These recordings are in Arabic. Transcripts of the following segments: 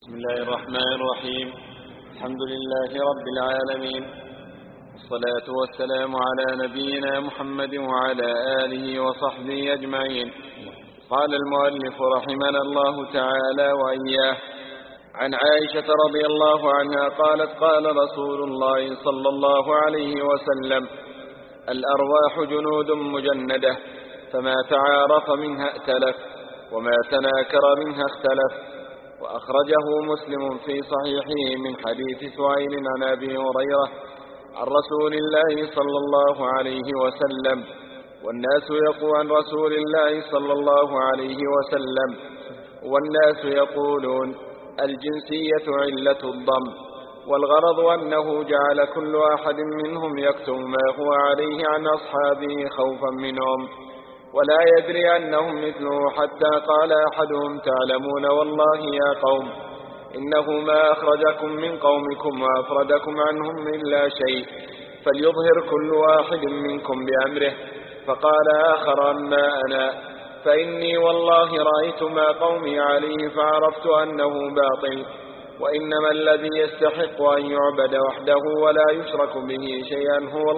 بسم الله الرحمن الرحيم. الحمد لله رب العالمين، والصلاة والسلام على نبينا محمد وعلى آله وصحبه أجمعين. قال المؤلف رحمنا الله تعالى وإياه: عن عائشة رضي الله عنها قالت: قال رسول الله صلى الله عليه وسلم: الأرواح جنود مجندة، فما تعارف منها ائتلف، وما تناكر منها اختلف. وأخرجه مسلم في صحيحه من حديث سهيل عن أبي هريرة عن رسول الله صلى الله عليه وسلم: والناس يقول عن رسول الله صلى الله عليه وسلم: والناس يقولون الجنسية علة الضم، والغرض أنه جعل كل واحد منهم يكتم ما هو عليه عن أصحابه خوفا منهم، ولا يدري أنهم مثله، حتى قال أحدهم: تعلمون والله يا قوم إنه ما أخرجكم من قومكم وأفردكم عنهم إلا شيء، فليظهر كل واحد منكم بأمره. فقال آخر: أما أنا فإني والله رأيت ما قومي عليه فعرفت أنه باطل، وإنما الذي يستحق أن يعبد وحده ولا يشرك به شيئا هو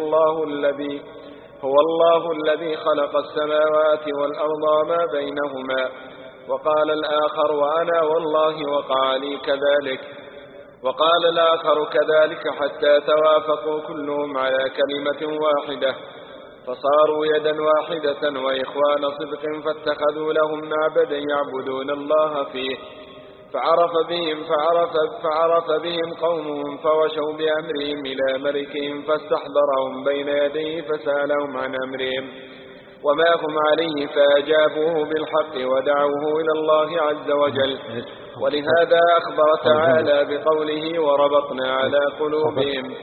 الله الذي خلق السماوات والأرض وما بينهما. وقال الآخر: وأنا والله وقع لي كذلك. وقال الآخر كذلك، حتى توافقوا كلهم على كلمة واحدة، فصاروا يدا واحدة وإخوان صدق، فاتخذوا لهم معبدا يعبدون الله فيه. فعرف بهم قومهم، فوشوا بأمرهم إلى ملكهم، فاستحضرهم بين يديه فسألهم عن أمرهم وما هم عليه، فأجابوه بالحق ودعوه إلى الله عز وجل. ولهذا أخبر تعالى بقوله: وربطنا على قلوبهم.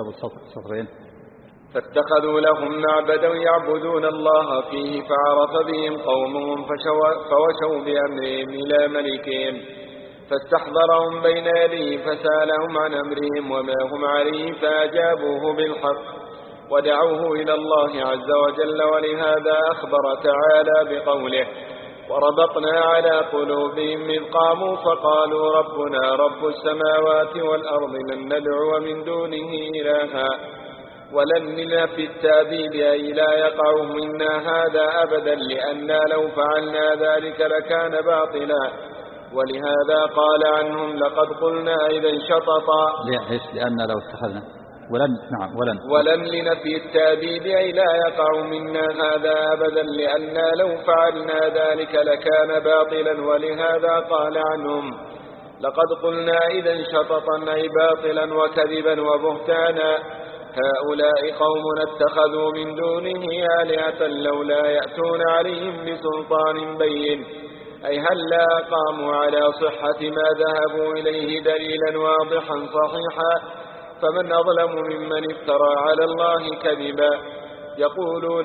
فاتخذوا لهم معبدا يعبدون الله فيه، فعرف بهم قومهم، فوشوا بأمرهم إلى ملكهم، فاستحضرهم بين يديه فسألهم عن أمرهم وما هم عليه، فأجابوه بالحق ودعوه إلى الله عز وجل. ولهذا أخبر تعالى بقوله: وربطنا على قلوبهم إذ قاموا فقالوا ربنا رب السماوات والأرض لن ندعو من دونه إلها. ولن ننفي التأبيد، أي لا يقع منا هذا أبدا، لأننا لو فعلنا ذلك لكان باطلا. ولهذا قال عنهم: لقد قلنا إذا شططا. لأن لو اتخذنا ولن لنفي التأبيد، أي لا يقع منا هذا أبدا، لأننا لو فعلنا ذلك لكان باطلا. ولهذا قال عنهم: لقد قلنا إذا شططا، أي باطلا وكذبا وبهتانا. هؤلاء قوم اتخذوا من دونه آلهة لولا يأتون عليهم بسلطان بين، أي هل لا قاموا على صحة ما ذهبوا إليه دليلا واضحا صحيحا. فمن أظلم ممن افترى على الله كذبا. يقولون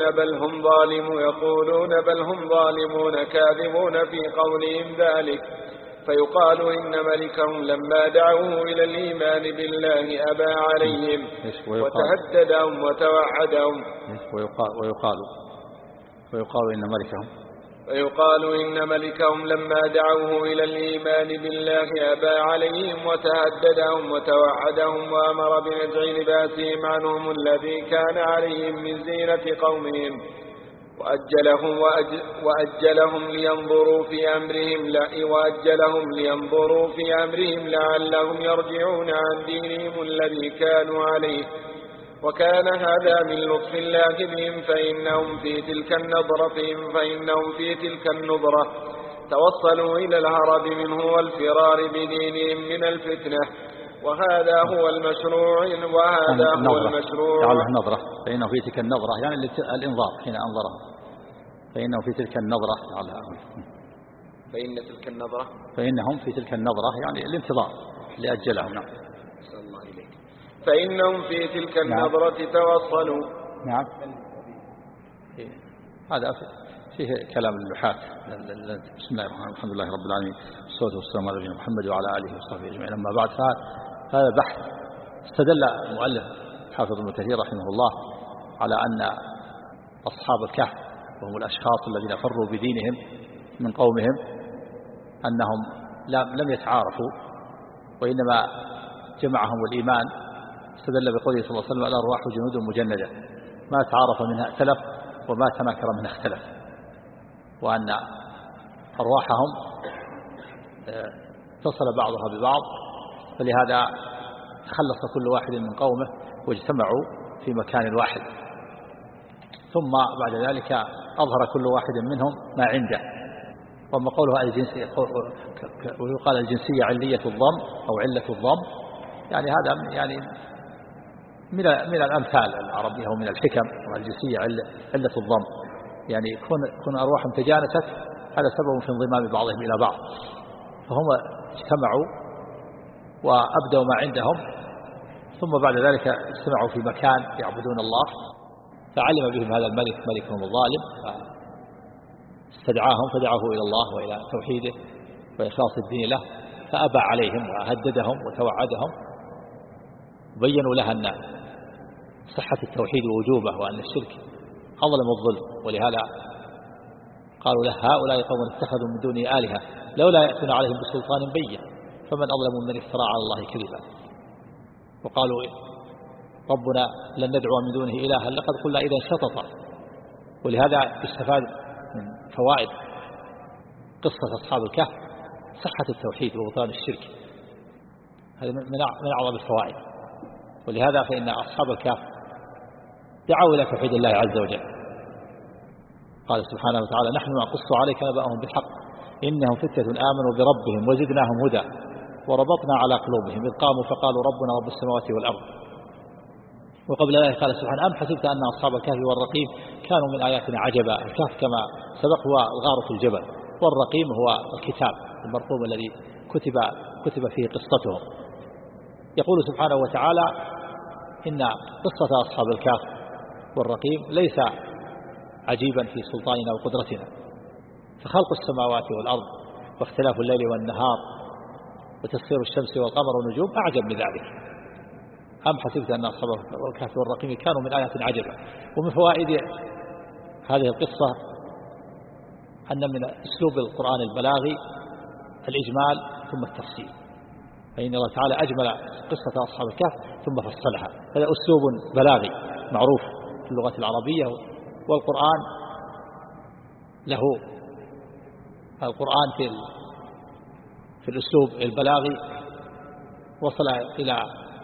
بل هم ظالمون كاذبون في قولهم ذلك. فيقال إن ملكهم لما دعوه إلى الإيمان بالله أبى عليهم وتهددهم وتوعدهم. فيقال إن ملكهم لما دعوه إلى الإيمان بالله أبى عليهم وتهددهم وتوعدهم، وأمر بنزع لباسهم عنهم الذي كان عليهم من زينة قومهم، وأجلهم لينظروا في أمرهم لعلهم يرجعون عن دينهم الذي كانوا عليه. وكان هذا من لطف الله بهم، فإنهم في تلك النظرة توصلوا إلى الهرب منه والفرار بدينهم من الفتنة. وهذا هو المشروع جعله نظرة، فإنه في تلك النظرة يعني الإنظار حين أنظرهم، فإنه في تلك النظرة فإنهم في تلك النظرة يعني الانتظار لأجلهم. فإنهم في تلك النظرة توصلوا. نعم، هذا فيه كلام اللحاة. بسم الله الرحمن الرحيم، الحمد لله رب العالمين، والصلاة والسلام على نبينا محمد وعلى آله وصحبه أجمعين. أما بعد، هذا بحث استدل المؤلف حافظ ابن كثير رحمه الله على أن أصحاب الكهف، وهم الأشخاص الذين فروا بدينهم من قومهم، أنهم لم يتعارفوا وإنما جمعهم الإيمان. استدل بقوله صلى الله عليه وسلم الأرواح جنود مجندة ما تعارف منها ائتلف وما تناكر منها اختلف، وأن أرواحهم اتصل بعضها ببعض، فلهذا تخلص كل واحد من قومه واجتمعوا في مكان واحد. ثم بعد ذلك أظهر كل واحد منهم ما عنده. وما قوله الجنسية، ويقال الجنسية علية الضم أو علة الضم، يعني هذا يعني من الأمثال العربية ومن الحكم. والجنسية علة الضم، يعني يكون أرواحهم تجانست، هذا سبب في انضمام بعضهم إلى بعض. فهم اجتمعوا وأبدوا ما عندهم، ثم بعد ذلك اجتمعوا في مكان يعبدون الله، فعلم بهم هذا الملك ملكهم الظالم، فاستدعاهم فدعوه إلى الله وإلى توحيده وإخلاص الدين له، فأبى عليهم وهددهم وتوعدهم، وبينوا له أن صحة التوحيد ووجوبه وأن الشرك أظلم الظلم. ولهذا قالوا له هؤلاء قوم اتخذوا من دونه آلهة لولا يأتون عليهم بسلطان بين فمن أظلم من افترى على الله كذبا. وقالوا ربنا لن ندعو من دونه إلها لقد قلنا إذا شططا. ولهذا يستفاد من فوائد قصة أصحاب الكهف صحة التوحيد وبطلان الشرك، هذا من أعظم الفوائد. ولهذا فإن أصحاب الكهف دعوا إلى توحيد الله عز وجل. قال سبحانه وتعالى نحن نقص عليك نبأهم بالحق إنهم فتية آمنوا بربهم وزدناهم هدى وربطنا على قلوبهم إذ قاموا فقالوا ربنا رب السماوات والأرض. وقبل ذلك قال سبحانه أم حسبت أن أصحاب الكهف والرقيم كانوا من آياتنا عجبا. الكهف كما سبق هو الغار في الجبل، والرقيم هو الكتاب المرقوم الذي كتب فيه قصتهم. يقول سبحانه وتعالى إن قصة أصحاب الكهف والرقيم ليس عجيبا في سلطاننا وقدرتنا، فخلق السماوات والأرض واختلاف الليل والنهار وتسخير الشمس والقمر والنجوم أعجب من ذلك. أم حسبت أن أصحاب الكهف والرقيم كانوا من آيات عجبا. ومن فوائد هذه القصة أن من أسلوب القرآن البلاغي الإجمال ثم التفصيل، فإن الله تعالى أجمل قصة أصحاب الكهف ثم فصلها. هذا أسلوب بلاغي معروف في اللغة العربية، والقرآن له القرآن في الأسلوب البلاغي وصل إلى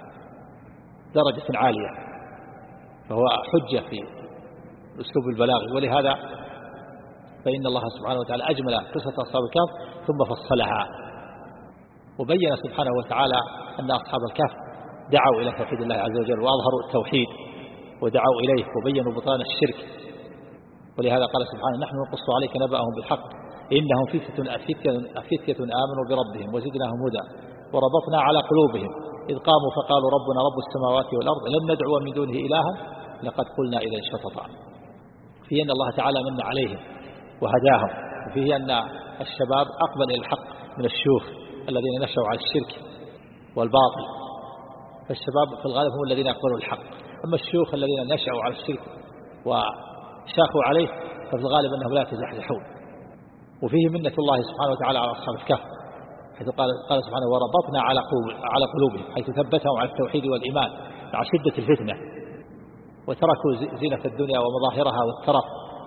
درجة عالية، فهو حجة في الأسلوب البلاغي. ولهذا فإن الله سبحانه وتعالى أجمل قصة أصحاب الكهف ثم فصلها، وبين سبحانه وتعالى أن أصحاب الكهف دعوا إلى توحيد الله عز وجل وأظهروا التوحيد ودعوا إليه وبينوا بطلان الشرك. ولهذا قال سبحانه نحن نقص عليك نبأهم بالحق إنهم فتية آمنوا بربهم وزدناهم هدى وربطنا على قلوبهم إذ قاموا فقالوا ربنا رب السماوات والأرض لن ندعو من دونه إلها لقد قلنا إذا شططا. فيه أن الله تعالى من عليهم وهداهم، وفيه أن الشباب أقبل إلى الحق من الشيوخ الذين نشأوا على الشرك والباطل. فالشباب في الغالب هم الذين يقبلوا الحق، أما الشيوخ الذين نشأوا على الشرك وشاخوا عليه ففي الغالب أنهم لا يتزحزحون. وفيه منة الله سبحانه وتعالى على أصحاب الكهف، حيث قال سبحانه وربطنا على قلوبهم، حيث ثبتهم على التوحيد والإيمان مع شدة الفتنة، وتركوا زينة الدنيا ومظاهرها والترف،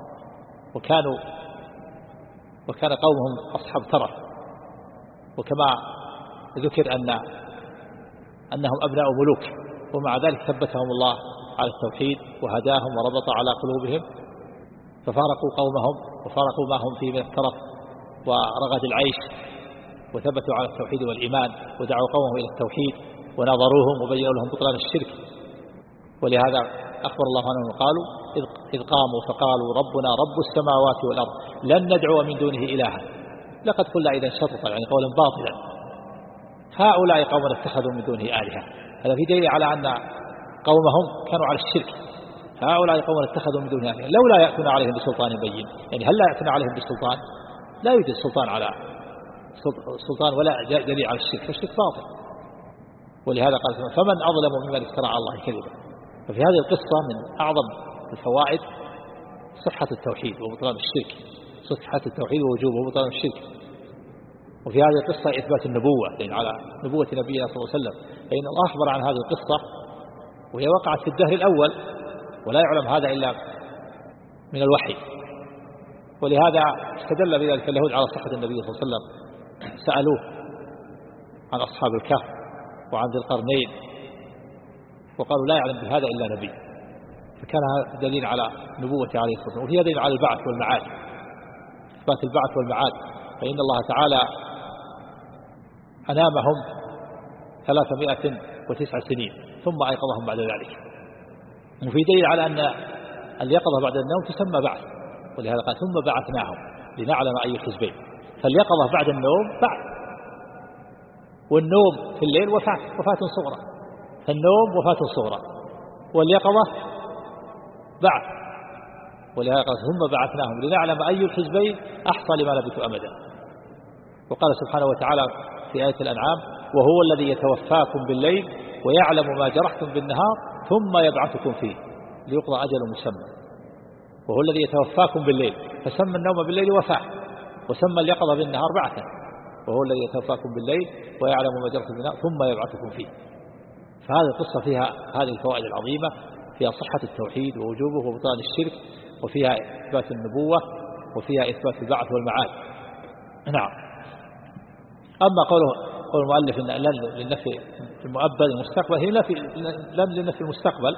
وكان قومهم أصحاب ترف. وكما ذكر أنهم أبناء ملوك، ومع ذلك ثبتهم الله على التوحيد وهداهم وربط على قلوبهم، ففارقوا قومهم وفارقوا ما هم فيه من الترف ورغد العيش، وثبتوا على التوحيد والإيمان ودعوا قومهم إلى التوحيد وناظروهم وبينوا لهم بطلان الشرك. ولهذا أخبر الله عنهم قالوا إذ قاموا فقالوا ربنا رب السماوات والأرض لن ندعو من دونه إلها لقد قلنا إذا شططا، يعني قولا باطلا. هؤلاء قوم اتخذوا من دونه آلهة، هذا في دليل على أن قومهم كانوا على الشرك. هؤلاء قوم اتخذوا من دونه آلهة لولا يأتون عليهم بسلطان بين، يعني هل لا يأتون عليهم بسلطان؟ لا يوجد سلطان على سلطان ولا دليل على الشرك، فالشرك باطل. ولهذا قال فمن أظلم ممن افترى على الله كذبا. ففي هذه القصة من أعظم الفوائد صحة التوحيد وبطلان الشرك، صحة التوحيد ووجوبه وبطلان الشرك. وفي هذه القصة إثبات النبوة، لأن على نبوة نبينا صلى الله عليه وسلم، فإن الله أخبر عن هذه القصة وهي وقعت في الدهر الأول ولا يعلم هذا إلا من الوحي. ولهذا استدل بذلك اليهود على صحة النبي صلى الله عليه وسلم، سألوه عن أصحاب الكهف وعن ذي القرنين وقالوا لا يعلم بهذا إلا نبي، فكان هذا دليل على نبوته عليه الصلاة والسلام. وهي دليل على البعث والمعاد، إثبات البعث والمعاد، فإن الله تعالى أنامهم 309 سنين ثم أيقظهم بعد ذلك. وفي دليل على أن اليقظة بعد النوم تسمى بعث، ولهذا قال ثم بعثناهم لنعلم أي الحزبين. فاليقظة بعد النوم بعث، والنوم في الليل وفاة صغرى، فالنوم وفاة صغرى واليقظة بعث، ولهذا قال ثم بعثناهم لنعلم أي الحزبين أحصى لما لبثوا أمدا. وقال سبحانه وتعالى في آية الأنعام وهو الذي يتوفاكم بالليل ويعلم ما جرحتم بالنهار ثم يبعثكم فيه ليقضى أجل مسمى. وهو الذي يتوفاكم بالليل، فسمى النوم بالليل وفاة، وسمى اليقظة بالنهار بعثا. وهو الذي يتوفاكم بالليل ويعلم ما جرحتم بالنهار ثم يبعثكم فيه. فهذه القصة فيها هذه الفوائد العظيمة، فيها صحة التوحيد ووجوبه وبطلان الشرك، وفيها إثبات النبوة، وفيها إثبات البعث والمعاد. نعم. أما قول المؤلف إن لن للنفي المؤبد المستقبل، هي لن للنفي المستقبل،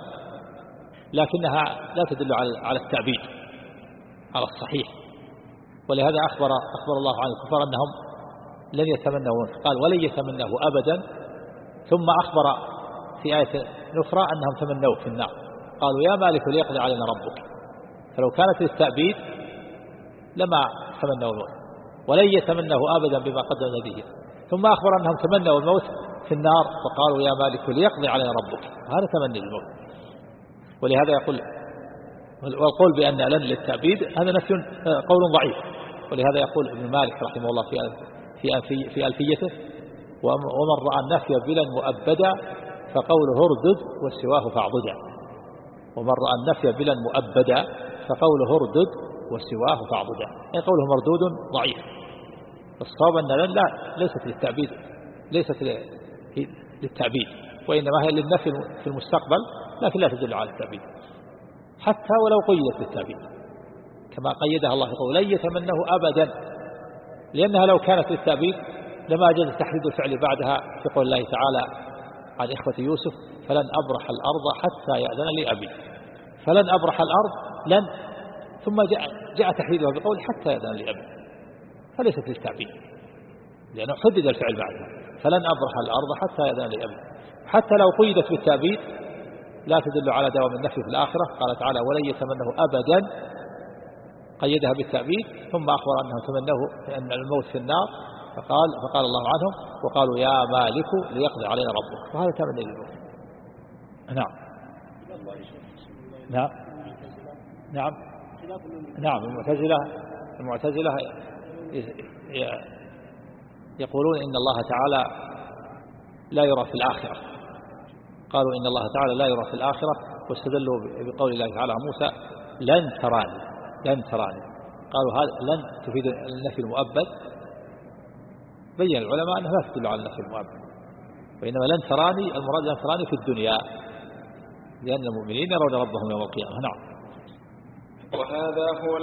لكنها لا تدل على التعبيد على الصحيح. ولهذا أخبر الله عن الكفار أنهم لن يتمنوا، قال ولن يتمناه أبدا، ثم أخبر في آية أخرى أنهم تمنوا في النار، قالوا يا مالك ليقضي علينا ربك. فلو كانت للتأبيد لما تمنوا الموت، ولن يتمناه أبدا بما قدم به. ثم أخبر أنهم تمنوا الموت في النار فقالوا يا مالك ليقضي علينا ربك، هذا تمني الموت. ولهذا يقول والقول بأن لن للتأبيد هذا نفي قول ضعيف. ولهذا يقول ابن مالك رحمه الله في ألفيته ومن رأى النفي بلا مؤبدا فقوله اردد وسواه فاعضدا. ومن رأى النفي بلا مؤبدا فقوله اردد وسواه فاعضدا، يعني قوله مردود ضعيف. الصواب أن لن ليست للتعبيد، ليست للتعبيد، وإنما هي للنفي في المستقبل، لكن لا تدل على التعبيد حتى ولو قيدت للتعبيد، كما قيدها الله في قوله لن يتمنه أبدا، لأنها لو كانت للتعبيد لما جاز تحديد الفعل بعدها في قول الله تعالى عن إخوة يوسف فلن أبرح الأرض حتى يأذن لي أبي. فلن أبرح الأرض لن، ثم جاء تحديدها بقول حتى يأذن لي أبي، فليست للتعبيد لأنه حدد الفعل بعدها فلن أبرح الأرض حتى يأذن لي أبي. حتى لو قيدت بالتعبيد لا تدل على دوام النفي في الآخرة. قال تعالى ولن يتمنه أبدا، قيدها بالتعبيد، ثم أخبر أنهم تمنوه أن الموت في النار فقال الله عنهم وقالوا يا مالك ليقضي علينا ربك، وهذا تمني للموت. نعم نعم نعم نعم. المعتزلة يقولون إن الله تعالى لا يرى في الآخرة، قالوا إن الله تعالى لا يرى في الآخرة، واستدلوا بقول الله تعالى موسى لن تراني. قالوا هذا لن تفيد النفي المؤبد، بين العلماء أنها لا تدل على النفي المؤبد، وإنما لن تراني المراد لن تراني في الدنيا، لأن المؤمنين يرون ربهم يوم القيامة. نعم. وهذا هو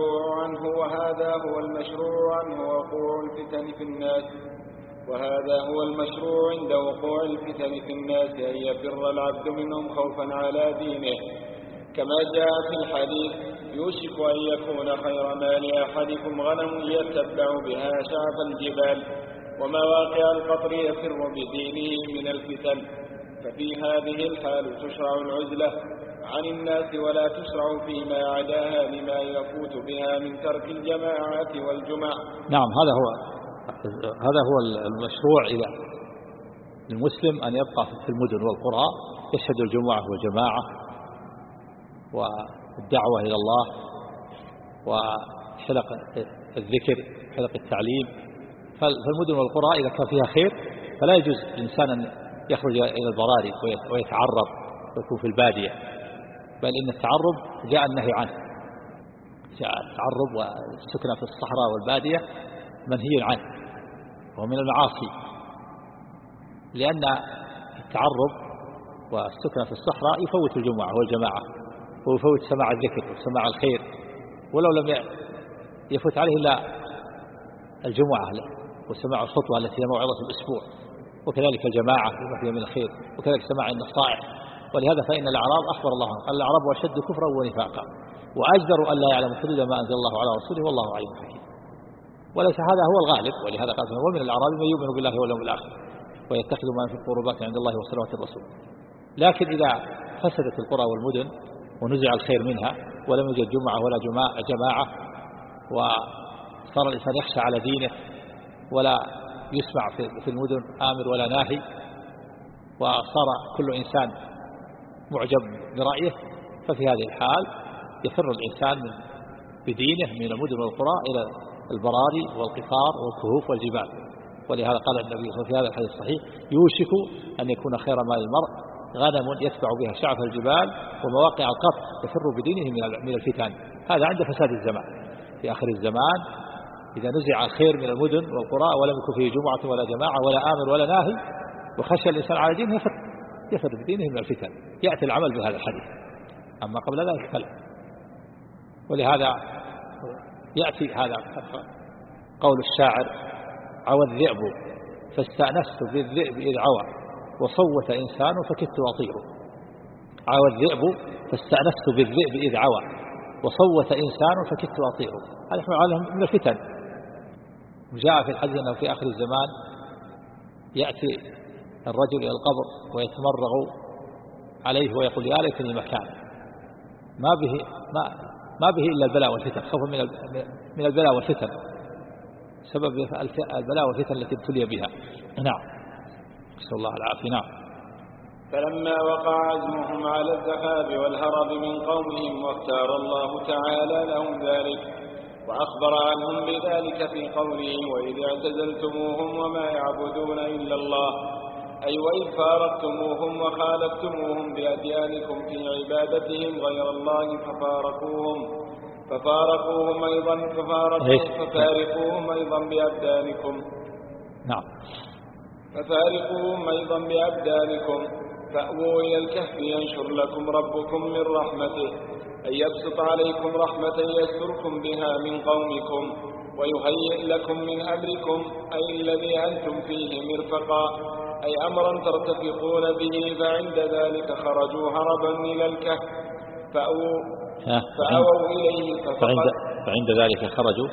المشروع عنه وقوع الفتن في الناس، وهذا هو المشروع عند وقوع الفتن في الناس أن يفر العبد منهم خوفا على دينه، كما جاء في الحديث يوشك أن يكون خير مال أحدكم غنم يتبع بها شعب الجبال ومواقع القطر يفر بدينه من الفتن. ففي هذه الحال تشرع العزلة عن الناس ولا تشرع فيما عداها لما يفوت بها من ترك الجماعات والجمع. نعم. هذا هو المشروع إلى المسلم أن يبقى في المدن والقرى يشهد الجمعة والجماعة والدعوة إلى الله وحلق الذكر حلق التعليم. فالمدن والقرى إذا كان فيها خير فلا يجوز الإنسان أن يخرج إلى البراري ويتعرض ويكون في البادية، بل إن التعرض جاء النهي عنه، جاء التعرض والسكنة في الصحراء والبادية منهي عنه، ومن المعاصي، لأن التعرض والسكن في الصحراء يفوت الجمعة والجماعة، ويفوت سماع الذكر وسماع الخير، ولو لم يفوت عليه إلا الجمعة وسماع الخطوة التي هي موعظة الأسبوع، وكذلك الجماعة بما فيها من الخير، وكذلك سماع النصائح. ولهذا فإن الأعراب أخبر الله قال الأعراب أشد كفرا ونفاقا وأجدر أن لا يعلم حدود ما أنزل الله على رسوله والله عليم حكيم. وليس هذا هو الغالب، ولهذا قال ومن الأعراب من يؤمن بالله واليوم الآخر ويتخذ ما في قربات عند الله وصلوات الرسول. لكن إذا فسدت القرى والمدن ونزع الخير منها ولم يوجد جمعة ولا جماعة، وصار الإنسان يخشى على دينه ولا يسمع في المدن آمر ولا ناهي، وصار كل إنسان معجب برأيه، ففي هذه الحال يفر الإنسان بدينه من المدن والقرى إلى البراري والقفار والكهوف والجبال. ولهذا قال النبي صلى الله عليه وسلم في هذا الحديث الصحيح يوشك أن يكون خير مال المرء غنم يتبع بها شعف الجبال ومواقع القطر يفر بدينه من الفتن. هذا عند فساد الزمان. في آخر الزمان إذا نزع الخير من المدن والقرى ولم يكن فيه جمعة ولا جماعة ولا آمر ولا ناهي وخشى الإنسان على دينه يفر بدينه من الفتن، يأتي العمل بهذا الحديث. أما قبل ذلك فلا. ولهذا يأتي هذا قول الشاعر عوى الذئب فاستأنست بالذئب إذ عوى وصوت إنسان فكدت أطيره. عوى الذئب فاستأنست بالذئب إذ عوى وصوت إنسان فكدت أطيره. هذا يحمل عليهم من الفتن. وجاء في الحديث أنه في آخر الزمان يأتي الرجل إلى القبر ويتمرغ عليه ويقول يا ليتني مكان ما به إلا البلاء والفتن، خوفا من البلاء والفتن، سبب البلاء والفتن التي ابتلي بها. نعم، نسأل الله العافية. نعم. فلما وقع عزمهم على الذهاب والهرب من قومهم واختار الله تعالى لهم ذلك وأخبر عنهم بذلك في قوله وإذ اعتزلتموهم وما يعبدون إلا الله، أي وإذ فارقتموهم وخالفتموهم بأديانكم في عبادتهم غير الله ففارقوهم أيضا بأبدانكم. نعم. ففارقوهم أيضا بأبدانكم فأووا إلى الكهف ينشر لكم ربكم من رحمته، أي يبسط عليكم رحمة يستركم بها من قومكم ويهيئ لكم من أمركم أي الذي أنتم فيه مرفقا، أي أمرا ترتفقون به. فعند ذلك خرجوا هربا إلى الكهف فأووا إليه فعند ذلك خرجوا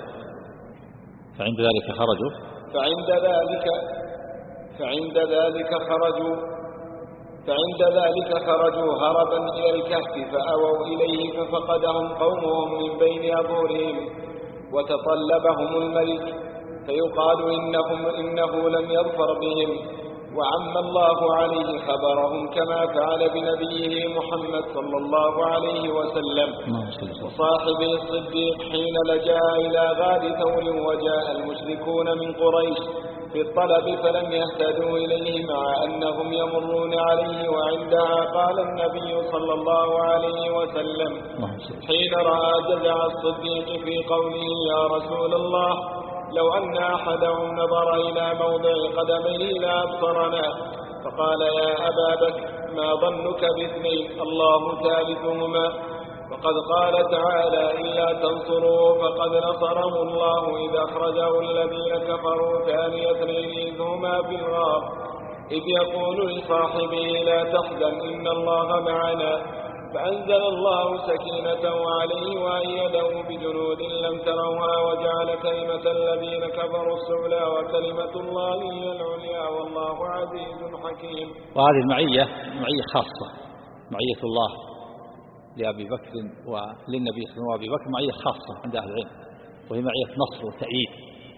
هربا إلى الكهف فأووا إليه ففقدهم قومهم من بين أظهرهم وتطلبهم الملك، فيقال إنه لم يظفر بهم، وعم الله عليه خبرهم كما فعل بنبيه محمد صلى الله عليه وسلم وصاحبه الصديق حين لجأ إلى غار ثور وجاء المشركون من قريش في الطلب فلم يهتدوا إليه مع أنهم يمرون عليه. وعندها قال النبي صلى الله عليه وسلم حين رأى جزع الصديق في قوله يا رسول الله لو أن أحدهم نظر إلى موضع قدميه لأبصرنا، فقال يا أبا بكر ما ظنك باثنين الله ثالثهما، وقد قال تعالى إلا تنصروا فقد نصره الله إذ أخرجه الذين كفروا ثاني اثنين إذ هما في الغار إذ يقول لصاحبه لا تحزن إن الله معنا، فأنزل الله سكينته عليه وأيده بجنود لم تروها وجعل كلمة الذين كفروا السفلى وكلمة الله هي العليا والله عزيز حكيم. وهذه المعية معية خاصة، معية الله لأبي بكر وللنبي صلى الله عليه وسلم وأبي بكر معية خاصة عند أهل العلم، وهي معية نصر وتأييد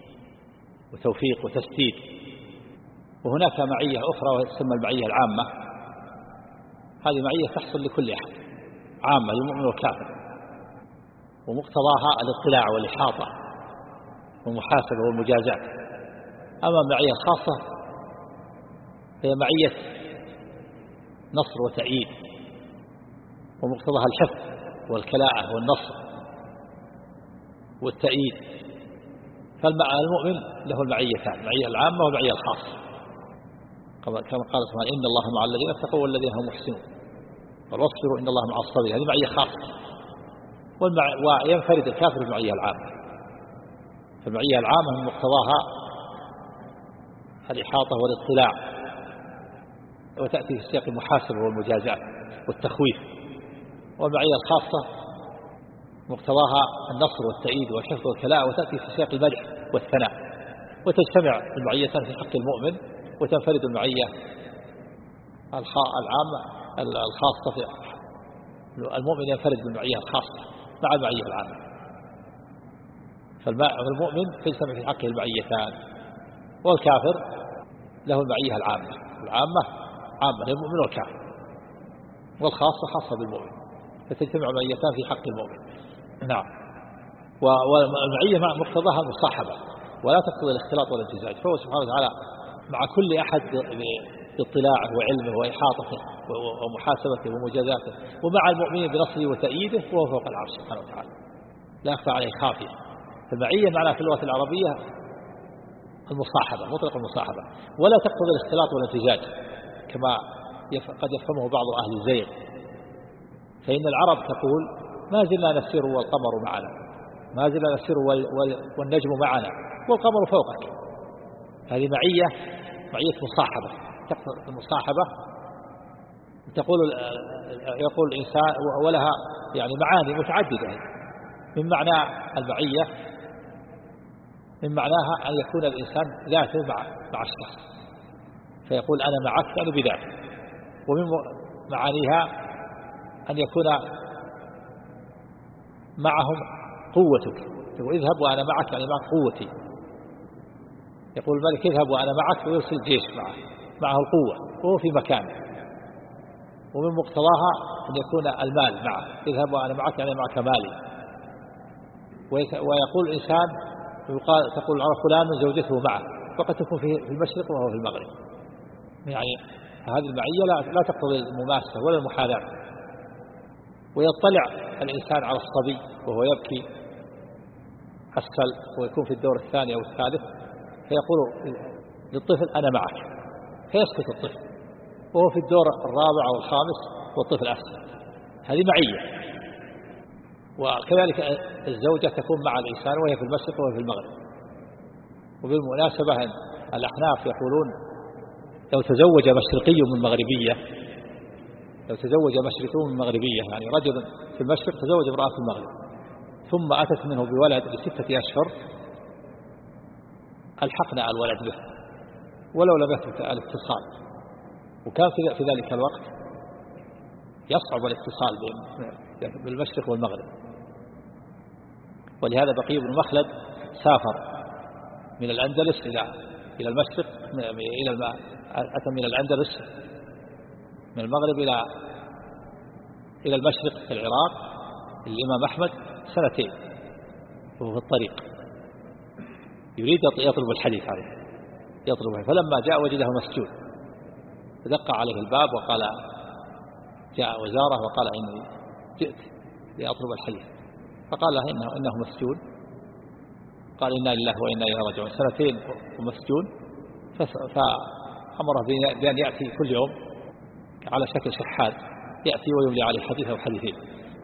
وتوفيق وتسديد. وهناك معية أخرى وهي تسمى المعية العامة، هذه معية تحصل لكل أحد عامة للمؤمن والكافر، ومقتضاها الاطلاع والإحاطة والمحاسبة والمجازات. أما المعية الخاصة هي معية نصر وتأييد، ومقتضاها الحفظ والكلاءة والنصر والتأييد. فالمؤمن له المعيتان، المعية العامة والمعية الخاصة، كما قال سبحانه إن الله مع الذين اتقوا والذين هم محسنون، واصبروا إن الله مع الصابرين. هذه معية خاصة. وينفرد الكافر بالمعية العامة. فالمعية العامة من مقتضاها الإحاطة والاطلاع، وتأتي في سياق المحاسبة والمجازات والتخويف. والمعية الخاصة مقتضاها النصر والتأييد والحفظ والكلاء، وتأتي في سياق المدح والثناء. وتجتمع المعيتان في حق المؤمن، وتنفرد المعية العامة الخاصة في المؤمن، ينفرد بالمعية الخاصة مع المعية العامة. فالمؤمن تجتمع في حقه المعيتان، والكافر له المعية العامة عامة للمؤمن والكافر، والخاصة خاصة بالمؤمن، فتجتمع المعيتان في حق المؤمن. نعم. والمعية مع مقتضاها المصاحبة، ولا تقتضي الاختلاط ولا الامتزاج. فهو سبحانه وتعالى مع كل أحد باطلاعه وعلمه وإحاطته ومحاسبته ومجازاته، ومع المؤمنين بنصره وتأييده، وهو فوق العرش سبحانه وتعالى لا يخفى عليه خافية. فالمعية معناها في اللغة العربية المصاحبة، مطلق المصاحبة، ولا تقتضي الاختلاط والامتزاج كما قد يفهمه بعض أهل الزيغ. فإن العرب تقول ما زلنا نسير والقمر معنا، ما زلنا نسير والنجم معنا والقمر فوقك. هذه معية مصاحبة. تقتضي المصاحبة يقول الإنسان ولها يعني معاني متعددة. من معنى المعية، من معناها أن يكون الإنسان ذاته مع الشخص، فيقول أنا معك يعني بذاته. ومن معانيها أن يكون معهم قوتك، يقول اذهب وأنا معك يعني معك قوتي. يقول الملك اذهب وأنا معك، ويرسل جيش معه القوة وهو في مكانه. ومن مقتضاها أن يكون المال معه، اذهب وأنا معك يعني معك مالي. ويقول الإنسان تقول العرب فلان زوجته معه، فقد تكون في المشرق وهو في المغرب. يعني هذه المعية لا تقتضي المماسة ولا المحاذاة. ويطلع الإنسان على الصبي وهو يبكي أسفل ويكون في الدور الثاني أو الثالث، فيقول للطفل أنا معك، فيسكت الطفل وهو في الدور الرابع أو الخامس والطفل أسفل. هذه معية. وكذلك الزوجة تكون مع الإنسان وهي في المشرق وهي في المغرب. وبالمناسبة الأحناف يقولون لو تزوج مشرقي من مغربية، يعني رجل في المشرق تزوج امرأة في المغرب، ثم أتت منه بولد ل6 أشهر، ألحقنا الولد به ولو لم يثبت الاتصال. وكان في ذلك الوقت يصعب الاتصال بالمشرق والمغرب. ولهذا بقي بن مخلد سافر من الأندلس إلى المشرق، أتى من الأندلس من المغرب إلى المشرق في العراق الإمام أحمد 2 وهو في الطريق يريد يطلب الحديث عليه، فلما جاء وجده مسجون، فدق عليه الباب وقال جاء وزاره وقال إني جئت لأطلب الحديث، فقال له إنه مسجون. قال إنا لله وإنا إليه راجعون. 2 ومسجون. فأمره بأن يأتي كل يوم على شكل شحات، يأتي ويملي عليه حديث أو حديثين.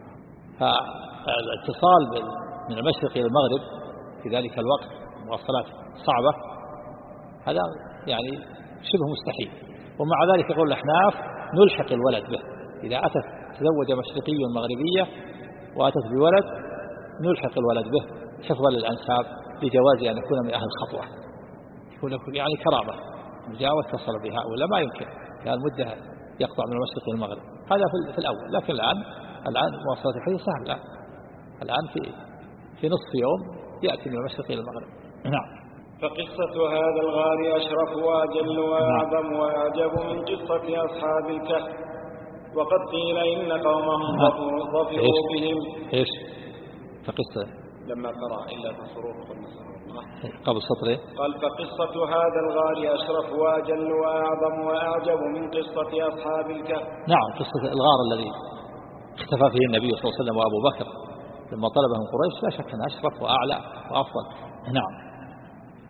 فالاتصال من المشرق إلى المغرب في ذلك الوقت مواصلات صعبة، هذا يعني شبه مستحيل. ومع ذلك يقول الأحناف نلحق الولد به، إذا أتت تزوج مشرقي مغربية وأتت بولد نلحق الولد به حفظا للأنساب، لجواز أن يكون من أهل الخطوة، يكون يعني كرامة. جاء واتصل بها ولا ما يمكن في المدة يقطع من المشرق إلى المغرب. هذا في الأول. لكن الآن مواصلات الحديث سهلة. الآن في نصف يوم يأتي من المشرق إلى المغرب. نعم. فقصة هذا الغار أشرف وأجل وأعظم وأعجب من قصة أصحاب الكهف. وقد قيل إن قومهم ظفروا بهم. إيش فقصة لما قرأ إلا تنصروه قبل سطره قال فقصة هذا الغار أشرف وأجل وأعظم وأعجب من قصة أصحاب الكهف. نعم، قصة الغار الذي اختفى فيه النبي صلى الله عليه وسلم وأبو بكر لما طلبهم قريش لا شك أنها أشرف وأعلى وأفضل. نعم.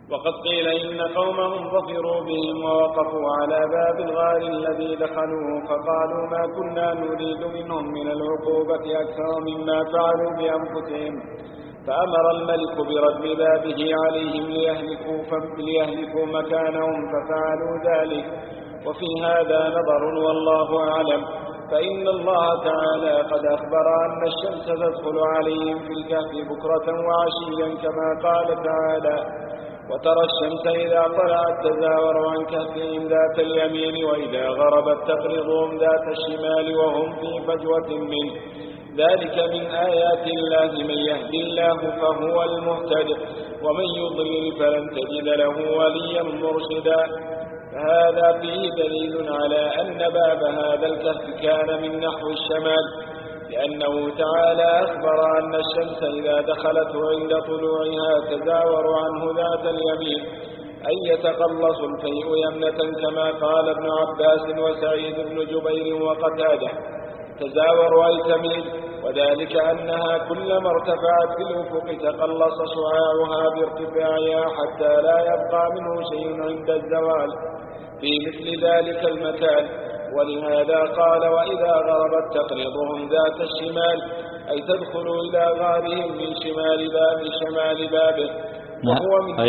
وقد قيل إن قومهم ظفروا بهم ووقفوا على باب الغار الذي دخلوه فقالوا ما كنا نريد منهم من العقوبة أكثر مما فعلوا بأنفسهم، فأمر الملك بردم بابه عليهم ليهلكوا مكانهم ففعلوا ذلك. وفي هذا نظر والله أعلم، فإن الله تعالى قد أخبر أن الشمس تدخل عليهم في الكهف بكرة وعشيا كما قال تعالى وترى الشمس إذا طلعت تزاور عن كهفهم ذات اليمين وإذا غربت تقرضهم ذات الشمال وهم في فجوة منه، ذلك من آيات الله، من يهد الله فهو المهتد ومن يضلل فلن تجد له وليا مرشدا. فهذا فيه دليل على أن باب هذا الكهف كان من نحو الشمال، لأنه تعالى أخبر أن الشمس إذا دخلت عند طلوعها تزاور عنه ذات اليمين، أي يتقلص الفيء يمنة كما قال ابن عباس وسعيد بن جبير وقتادة، تزاور أي تميل، وذلك أنها كلما ارتفعت في الأفق تقلص شعاعها بارتفاعها حتى لا يبقى منه شيء عند الزوال في مثل ذلك المكان. ولهذا قال وإذا غربت تقرضهم ذات الشمال، أي تدخل إلى غارهم من شمال بابه، وهو من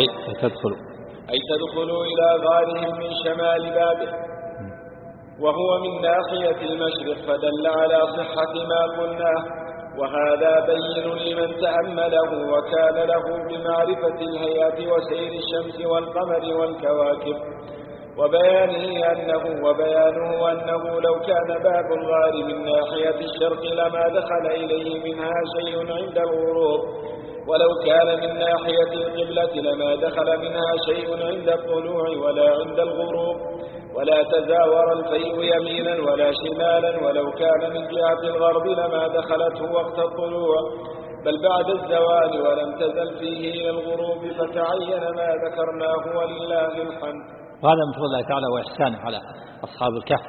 تدخل إلى غارهم من شمال بابه وهو من ناحية المشرق، فدل على صحة ما قلناه، وهذا بين لمن تأمله وكان له بمعرفة الهيئة وسير الشمس والقمر والكواكب، وبيانه أنه لو كان باب الغار من ناحية الشرق لما دخل إليه منها شيء عند الغروب، ولو كان من ناحية القبلة لما دخل منها شيء عند الطلوع ولا عند الغروب، ولا تزاور الفيء يمينا ولا شمالا، ولو كان من جهة الغرب لما دخلته وقت الطلوع بل بعد الزوال ولم تزل فيه إلى الغروب، فتعين ما ذكرناه ولله الحمد. وهذا من فضل الله تعالى وإحسانه على أصحاب الكهف،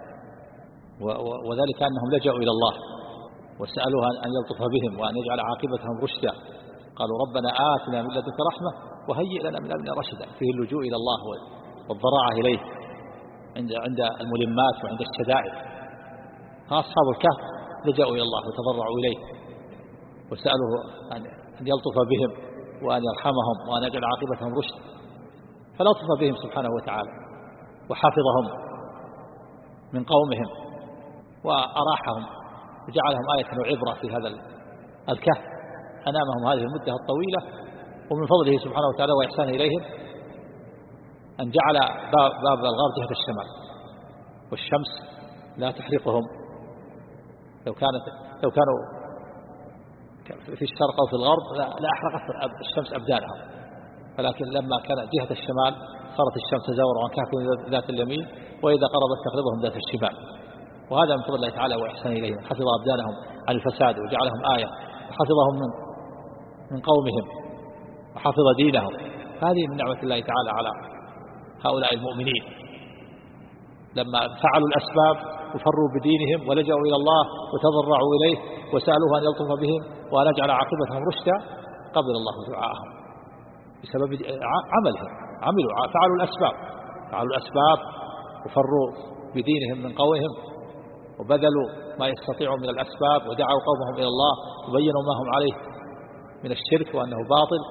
وذلك أنهم لجأوا إلى الله وسألوه أن يلطف بهم وأن يجعل عاقبتهم رشدا، قالوا ربنا آتنا من لدنك رحمة وهيئ لنا من أمرنا رشدا، فيه اللجوء إلى الله والضراعة إليه عند الملمات وعند الشدائد. فأصحاب الكهف لجأوا إلى الله وتضرعوا إليه وسألوه أن يلطف بهم وأن يرحمهم وأن يجعل عاقبتهم رشدا، فلطف بهم سبحانه وتعالى وحفظهم من قومهم وأراحهم وجعلهم آية وعبرة في هذا الكهف أنامهم هذه المدة الطويلة. ومن فضله سبحانه وتعالى وإحسانه إليهم أن جعل باب الغار جهة الشمال، والشمس لا تحرقهم. لو كانوا في الشرق أو في الغرب لا أحرقت الشمس أبدانهم، ولكن لما كان جهة الشمال صارت الشمس تزاور عن كهفهم ذات اليمين وإذا قربت تقرضهم ذات الشمال. وهذا من فضل الله تعالى وإحسانه إليهم، حفظ أبدانهم عن الفساد وجعلهم آية، وحفظهم من قومهم وحفظ دينهم. هذه من نعمة الله تعالى على هؤلاء المؤمنين لما فعلوا الأسباب وفروا بدينهم ولجأوا إلى الله وتضرعوا إليه وسألوه أن يلطف بهم وأن يجعل عاقبتهم رشدا، قبل الله دعاءهم بسبب عملهم. فعلوا الأسباب وفروا بدينهم من قومهم وبذلوا ما يستطيعوا من الأسباب ودعوا قومهم إلى الله وبينوا ما هم عليه من الشرك وأنه باطل،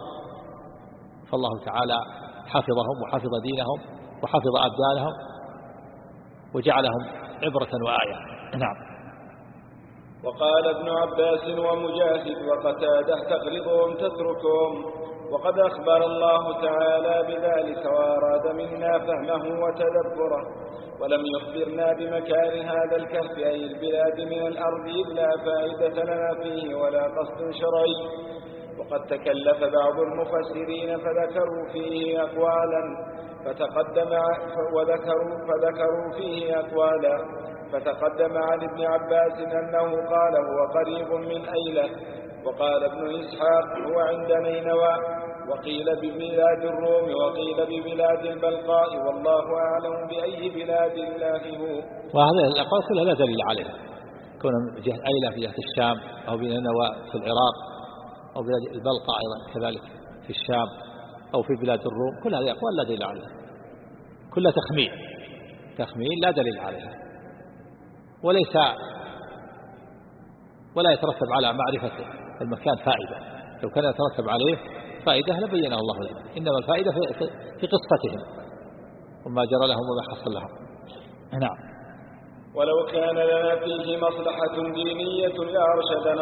فالله تعالى حفظهم وحفظ دينهم وحفظ أبدانهم وجعلهم عبرة وآية. نعم. وقال ابن عباس ومجاهد وقتادة تقرضهم تتركهم، وقد أخبر الله تعالى بذلك وأراد منا فهمه وتدبره، ولم يخبرنا بمكان هذا الكهف أي البلاد من الأرض إلا فائدة لنا فيه ولا قصد شرعي. وقد تكلف بعض المفسرين فذكروا فيه أقوالا فتقدم عن ابن عباس أنه قال هو قريب من أيلة، وقال ابن إسحاق هو عند نينوى، وقيل ببلاد الروم وقيل ببلاد البلقاء، والله أعلم بأي بلاد الله هو. وهذه الأقوال كلها لا دليل عليها، كون جهة أيلة في جهة الشام أو بنينوى في العراق أو بلاد البلقاء أيضا كذلك في الشام، أو في بلاد الروم، كل هذه أقوال لا دليل عليها، كلها تخمين لا دليل عليها، ولا يترتب على معرفة المكان فائدة. لو كان يترتب عليه فائدة لبينه الله لنا، إنما الفائدة في قصتهم وما جرى لهم وما حصل لهم. نعم. ولو كان لنا فيه مصلحة دينية لأرشدنا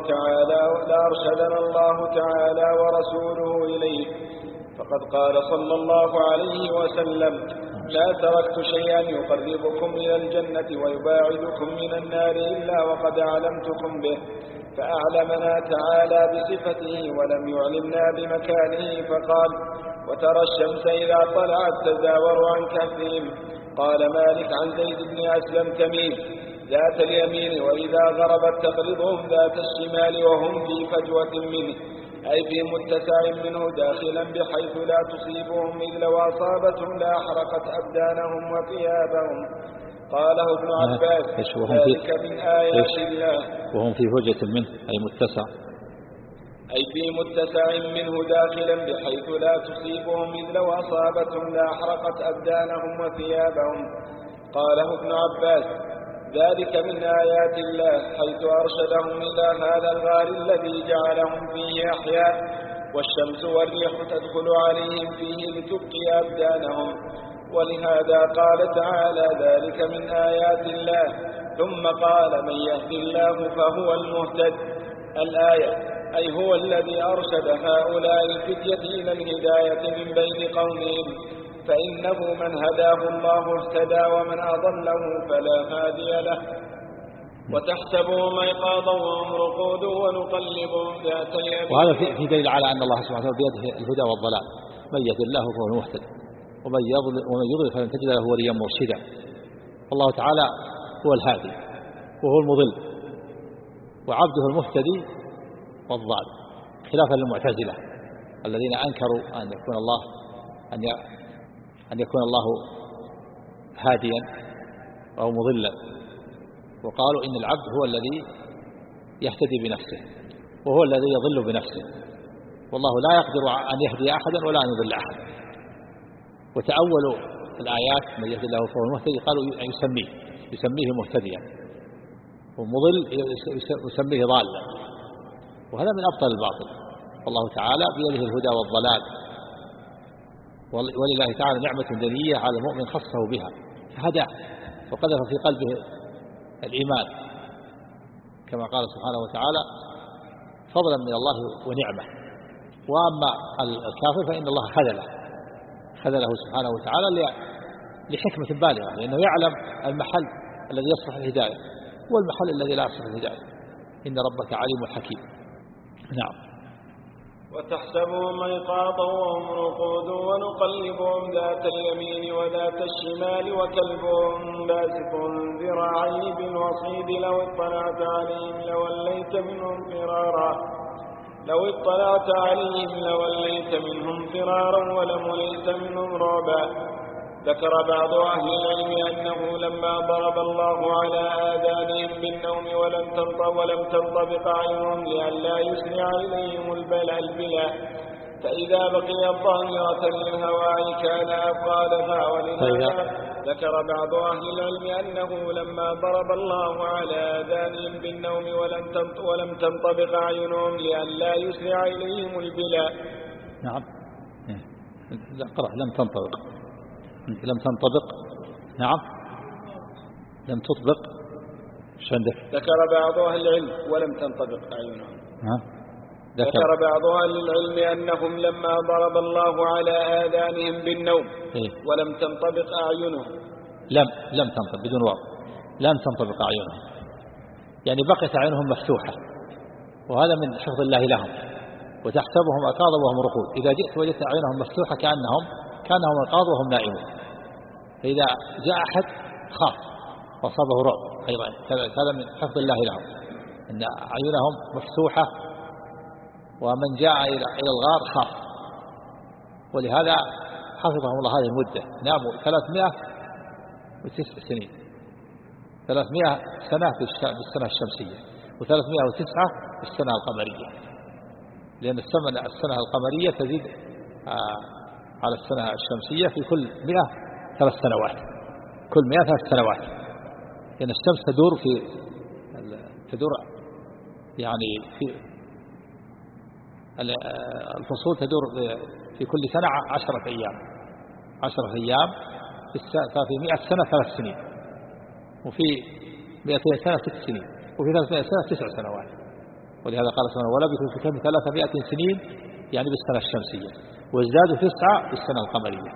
الله تعالى ورسوله إليه، فقد قال صلى الله عليه وسلم: لا تركت شيئا يقربكم إلى الجنة ويباعدكم من النار إلا وقد علمتكم به. فأعلمنا تعالى بصفته ولم يعلمنا بمكانه، فقال: وترى الشمس إذا طلعت تزاور عن كهفهم. قال مالك عن زيد بن أسلم تميم: ذات اليمين، وإذا غربت تقرضهم ذات الشمال وهم في فجوة منه، أي في متسع منه داخلا بحيث لا تصيبهم إذ لو أصابتهم لأحرقت أبدانهم وثيابهم. قاله ابن عباس: ذلك من آيات الله. وهم في فجوة منه أي متسع، أي في متسع منه داخلا بحيث لا تصيبهم إذ لو أصابتهم لأحرقت أبدانهم وثيابهم. قاله ابن عباس: ذلك من آيات الله، حيث أرشدهم إلى هذا الغار الذي جعلهم فيه أحياء، والشمس والريح تدخل عليهم فيه لتبقي أبدانهم. ولهذا قال تعالى: ذلك من آيات الله. ثم قال: من يهد الله فهو المهتد. الآية: أي هو الذي أرشد هؤلاء الفتية إلى الهداية من بين قومهم، فإنه من هداه الله اهتدى ومن أضله فلا هادي له. وتحسبهم أيقاظا وهم رقود ونقلبهم ذات اليمين. وهذا في دليل على أن الله سبحانه بيده الهدى والضلال، من يهد الله فهو المهتد ومن يضلل فلن تجد له وليا مرشدا. الله تعالى هو الهادي وهو المضل، وعبده المهتدي والضال، خلافا للمعتزلة الذين أنكروا أن يكون الله هاديا أو مضلا، وقالوا إن العبد هو الذي يهتدي بنفسه وهو الذي يضل بنفسه، والله لا يقدر أن يهدي أحدا ولا أن يضل أحدا. وتأولوا الآيات: من يهدي الله فهو المهتدي، قالوا يسميه مهتديا، ومضل يسميه ضالا، وهذا من أبطل الباطل. والله تعالى بيده الهدى والضلال، ولله تعالى نعمة دنية على المؤمن خصه بها فهداه وقذف في قلبه الإيمان، كما قال سبحانه وتعالى: فضلا من الله ونعمة. وأما الكافر فإن الله خذله سبحانه وتعالى لحكمة بالغة، لأنه يعلم المحل الذي يصلح الهداية والمحل الذي لا يصلح الهداية. إن ربك عليم حكيم. نعم. وتحسبهم أيقاظا وهم رقود ونقلبهم ذات اليمين وذات الشمال وكلبهم باسط ذراعيه بالوصيد، لو اطلعت عليهم لوليت منهم فرارا ولملئت منهم رعبا. ذكر بعض أهل العلم أنه لما ضرب الله على آذانهم بالنوم ولم تنطبق أعينهم لئلا يسرع إليهم البلاء، فإذا بقيت ظاهرة للهواء كان أفقالها. ولهذا ذكر بعض أهل العلم أنه لما ضرب الله على آذانهم بالنوم ولم تنطبق أعينهم لئلا يسرع إليهم البلاء. نعم. لا قرأ لم تنطبق. نعم. لم تطبق. ذكر بعض أهل العلم ولم تنطبق أعينهم. ذكر بعض أهل العلم أنهم لما ضرب الله على آذانهم بالنوم ولم تنطبق أعينهم. لم تنطبق بدون واو، لم تنطبق أعينهم، يعني بقيت أعينهم مفتوحة، وهذا من حفظ الله لهم. وتحسبهم أيقاظا وهم رقود، إذا جئت وجدت أعينهم مفتوحة كأنهم أيقاظ وهم نائمون، فإذا جاء أحد خاف وصابه رعب أيضا. هذا من حفظ الله لهم، أن أعينهم مفتوحة، ومن جاء إلى الغار خاف. ولهذا حفظهم الله هذه المدة، ناموا 309 سنين، 300 سنة في السنة الشمسية، و309 في السنة القمرية، لأن السنة القمرية تزيد على السنة الشمسية في كل 100 3 سنوات، كل 100 3 سنوات، لأن الشمس تدور يعني في الفصول تدور في كل سنة 10 أيام، 10 أيام ففي 100 سنة 3 سنين، وفي 200 سنة 6 سنين، وفي 300 سنة 9 سنوات. ولهذا قال سبحانه ولبثوا في كم 300 سنين يعني بالسنة الشمسية، وازدادوا 9 بالسنة القمرية.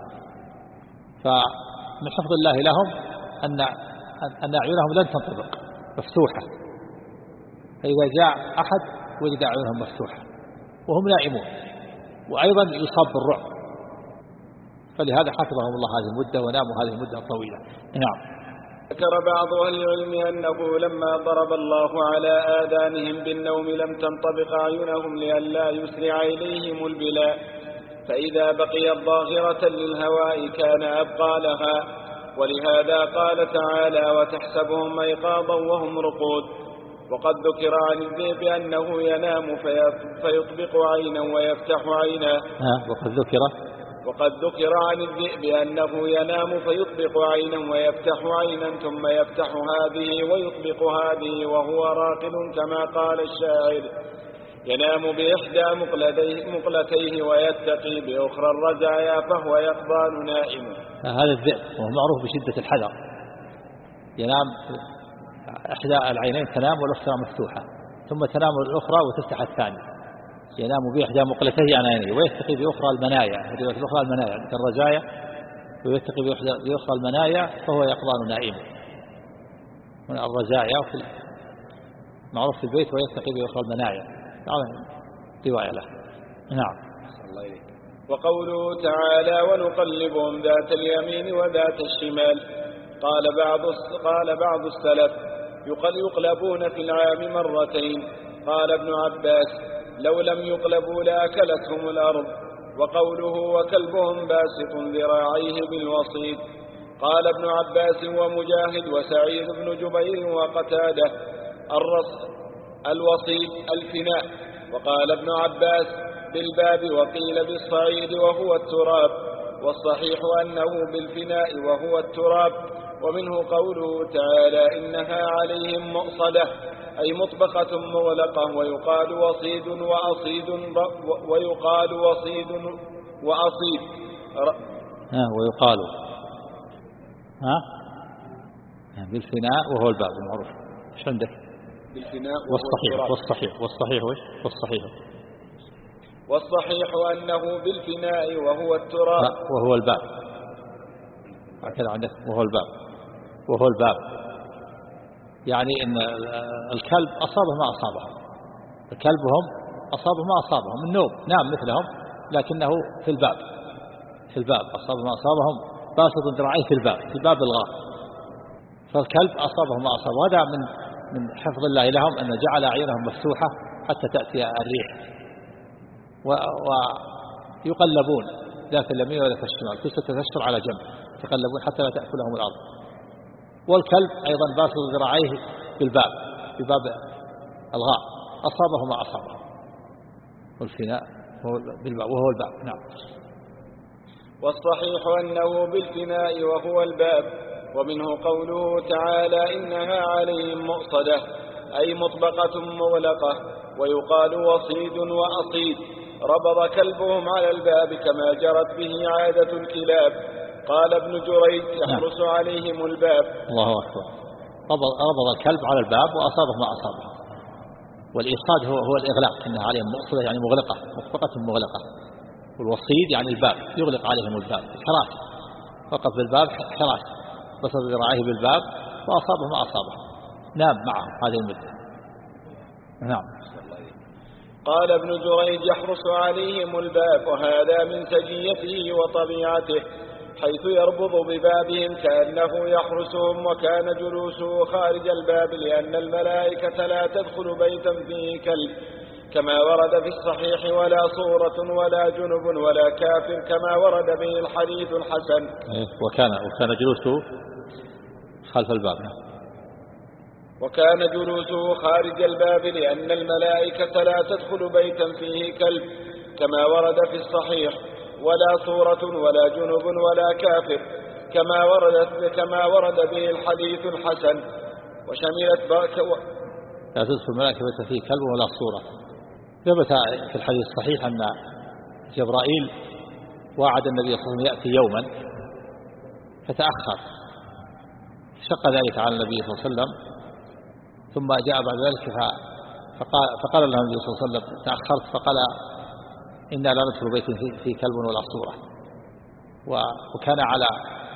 فمن حفظ الله لهم أن أعينهم لن تنطبق مفتوحة، فإذا جاء أحد وجد أعينهم مفتوحة وهم نائمون، وأيضا يصاب بالرعب، فلهذا حفظهم الله هذه المدة وناموا هذه المدة الطويلة. نعم. ذكر بعض أهل العلم أنه لما ضرب الله على آذانهم بالنوم لم تنطبق أعينهم لئلا يسرع إليهم البلاء، فإذا بقيت ظاهرة للهواء كان أبقى لها، ولهذا قال تعالى وتحسبهم أيقاظا وهم رقود. وقد ذكر عن الذئب أنه ينام فيطبق عينا ويفتح عينا. وقد ذكر عن الذئب أنه ينام فيطبق عينا ويفتح عينا ثم يفتح هذه ويطبق هذه وهو راقد، كما قال الشاعر ينام بإحدى مقلتيه ويتقي بأخرى الرزايا فهو يقظان نائم. هذا الذئب وهو معروف بشدة الحذر، ينام إحدى العينين تنام والأخرى مفتوحة، ثم تنام الأخرى وتفتح الثانية. ينام بإحدى مقلتيه عن عينيه ويتقي بأخرى المنايا، الأخرى المنايا عند الرزايا، ويتقي بأخرى المنايا فهو يقظان نائم. من الرزايا معروف في البيت ويتقي بأخرى المنايا، رواية له. نعم. وقوله تعالى ونقلبهم ذات اليمين وذات الشمال، قال بعض السلف يقلبون في العام مرتين. قال ابن عباس لو لم يقلبوا لأكلتهم الأرض. وقوله وكلبهم باسط ذراعيه بالوصيد. قال ابن عباس ومجاهد وسعيد بن جبير وقتادة الوصيد الفناء. وقال ابن عباس بالباب وقيل بالصعيد وهو التراب، والصحيح أنه بالفناء وهو التراب. ومنه قوله تعالى إنها عليهم مؤصدة أي مطبقة مغلقة، ويقال وصيد وأصيد ويقال بالفناء وهو الباب المعروف. ايش عندك؟ بالفناء والصحيح أنه بالفناء وهو التراب وهو الباب. هكذا عندك وهو الباب يعني إن الكلب أصابه ما أصابهم، كلبهم أصابه ما أصابهم، النوم نام مثلهم لكنه في الباب أصابه ما أصابهم، باسط ذراعيه في الباب الغار، فالكلب أصابه ما أصابه. هذا من حفظ الله لهم أن جعل أعينهم مفتوحة حتى تأتي الريح، ويقلبون ذات اليمين وذات الشمال كل 6 أشهر على جنب، يقلبون حتى لا تأكلهم الأرض. والكلب أيضا باسط ذراعيه في باب الغار، أصابه ما أصابه، والفناء وهو الباب. نعم. والصحيح أنه بالفناء وهو الباب. ومنه قوله تعالى إنها عليهم مؤصدة أي مطبقة مغلقة، ويقال وصيد وأصيد ربض كلبهم على الباب كما جرت به عادة الكلاب. قال ابن جريج يحرس عليهم الباب. الله أكبر. ربض الكلب على الباب وأصابه ما أصابه. والإيصاد هو الإغلاق، إنها عليهم مؤصدة يعني مغلقة، مطبقة مغلقة. والوصيد يعني الباب، يغلق عليهم الباب، حراس، وقف بالباب حراس، بسط ذراعيه بالباب وأصابه ما أصابه، نام معهم هذه المدة. نعم. قال ابن جريج يحرس عليهم الباب، وهذا من سجيته وطبيعته، حيث يربض ببابهم كأنه يحرسهم، وكان جلوسه خارج الباب لأن الملائكة لا تدخل بيتا فيه كلب، كما ورد في الصحيح ولا صورة ولا جنب ولا كافر، كما ورد به الحديث الحسن. وكان جلوسه خلف الباب، وكان جلوسه خارج الباب لأن الملائكة لا تدخل بيتا فيه كلب، كما ورد في الصحيح. ولا صورة ولا جنب ولا كافر كما ورد به الحديث الحسن. وشملت لا تدخل الملائكة بيتا فيه كلب ولا صورة. ثبت في الحديث الصحيح أن جبرائيل وعد النبي صلى الله عليه وسلم يأتي يوما فتأخر، شق ذلك على النبي صلى الله عليه وسلم، ثم جاء بعد ذلك فقال له النبي صلى الله عليه وسلم تأخرت، فقال إنا لا ندخل بيت فيه كلب ولا صورة. وكان على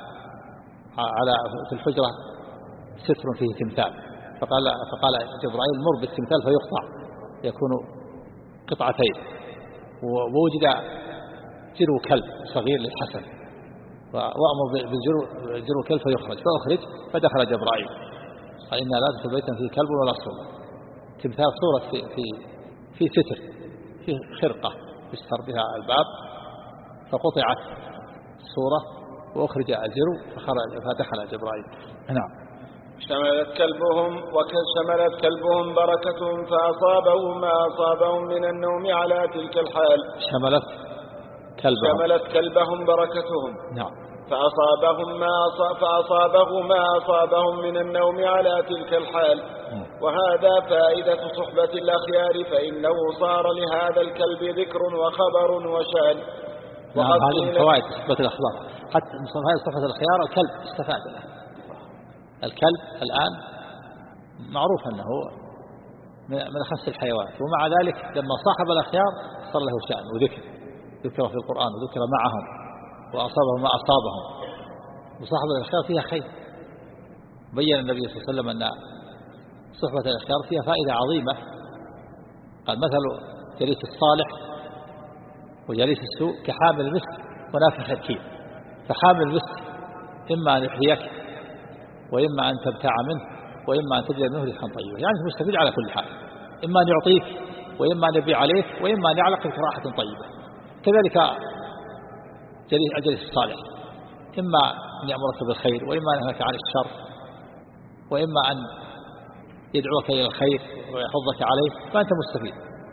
في الحجرة ستر فيه تمثال، فقال جبرائيل مر بالتمثال فيقطع، يكون قطعتين. ووجد جرو كلب صغير للحسن، وأمر بالجرو كلب فيخرج، فأخرج فدخل جبرائيل قال إنا لا ندخل بيتا فيه كلب ولا صورة. تمثال صورة في ستر، في خرقة يستر بها الباب، فقطعت الصورة وأخرج الجرو فدخل جبرائيل. نعم. شملت كلبهم بركتهم فأصابهم ما أصابهم من النوم على تلك الحال. شملت كلبهم بركتهم. نعم. فأصابهم ما أصابهم من النوم على تلك الحال. وهذا فائدة صحبة الأخيار، فإنه صار لهذا الكلب ذكر وخبر وشان. هذه من فوائد صحبة الأخبار، حتى من فوائد صحبة الأخيار الكلب استفاد له. الكلب الآن معروف أنه من أخص الحيوانات، ومع ذلك لما صاحب الأخيار صار له شأن وذكر، ذكر في القرآن وذكر معهم وأصابهم ما أصابهم. وصحبة الأخيار فيها خير. بين النبي صلى الله عليه وسلم أن صحبة الأخيار فيها فائدة عظيمة. قال مثل جليس الصالح وجليس السوء كحامل المسك ونافخ الكير. فحامل المسك إما أن يحييك وإما أن تبتاع منه وإما أن تجد منه ريحا طيبة، يعني مستفيد على كل حال، إما أن يعطيك وإما أن يبيع عليك وإما أن يعلق براحة طيبة. كذلك جليس الصالح إما أن يأمرك بالخير وإما أن ينهاك عن الشر وإما أن يدعوك إلى الخير ويحضك عليه، فأنت مستفيد.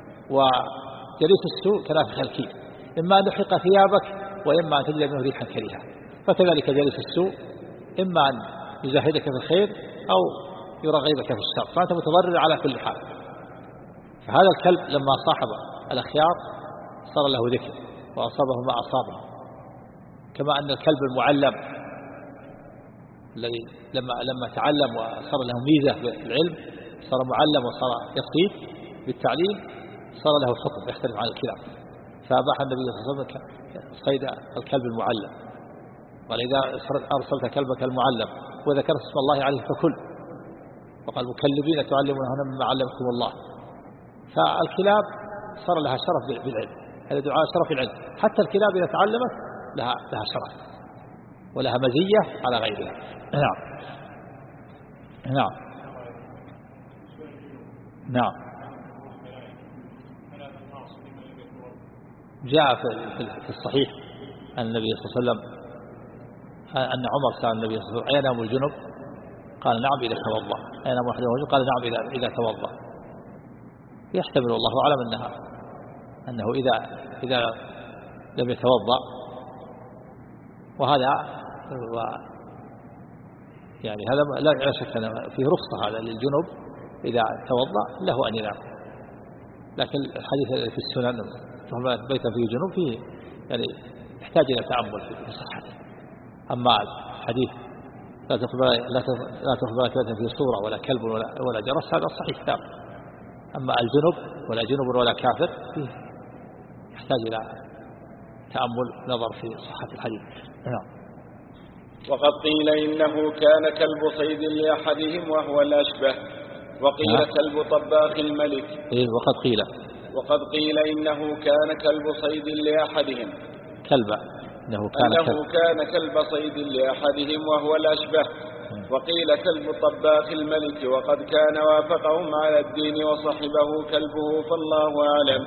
وجليس السوء كنافخ الكير، إما أن يحرق ثيابك وإما أن تجد منه ريحا كريهة. فكذلك جليس السوء إما أن يزهدك في الخير أو يرغبك في الشر، فأنت متضرر على كل حال. فهذا الكلب لما صاحب الأخيار صار له ذكر وأصابه ما أصابه. كما أن الكلب المعلم الذي لما تعلم وصار له ميزة بالعلم، صار معلم وصار يصيد بالتعليم، صار له حكم يختلف عن الكلاب. فأباح النبي صلى الله عليه وسلم صيد الكلب المعلم، قال إذا أرسلت كلبك المعلم وذكرت اسم الله عليه فكل، وقال مكلبين تعلمونهن مما علمكم الله. فالكلاب صار لها شرف بالعلم، هذا دعاء شرف العلم. حتى الكلاب إذا تعلمت لها شرف ولها مزية على غيرها. نعم. نعم. نعم. جاء في الصحيح أن النبي صلى الله عليه وسلم أن عمر سأل النبي صلى الله عليه وسلم أينام الجنب؟ قال نعم إذا توضأ. أينام أحدهم الجنب؟ قال نعم إذا توضأ. يحتمل الله أعلم أنه إذا لم يتوضأ، وهذا يعني هذا لا شك أن فيه رخصة هذا للجنب إذا توضأ له أن ينام. لكن الحديث في السنن بيتا فيه جنوب فيه يعني يحتاج إلى تأمل في صحته. أما الحديث لا تخبر كلبا في صورة ولا كلب ولا جرس، هذا صحيح ثابت. أما الجنب ولا جنب ولا كافر فيه يحتاج إلى تأمل نظر في صحة الحديث. نعم. وقد قيل إنه كان كلب صيد لأحدهم وهو الأشبه، وقيل كلب طباخ الملك. وقد قيل إنه كان كلب صيد لأحدهم إنه كان كلب صيد لأحدهم وهو الأشبه، وقيل كلب طباخ الملك، وقد كان وافقهم على الدين وصحبه كلبه فالله أعلم.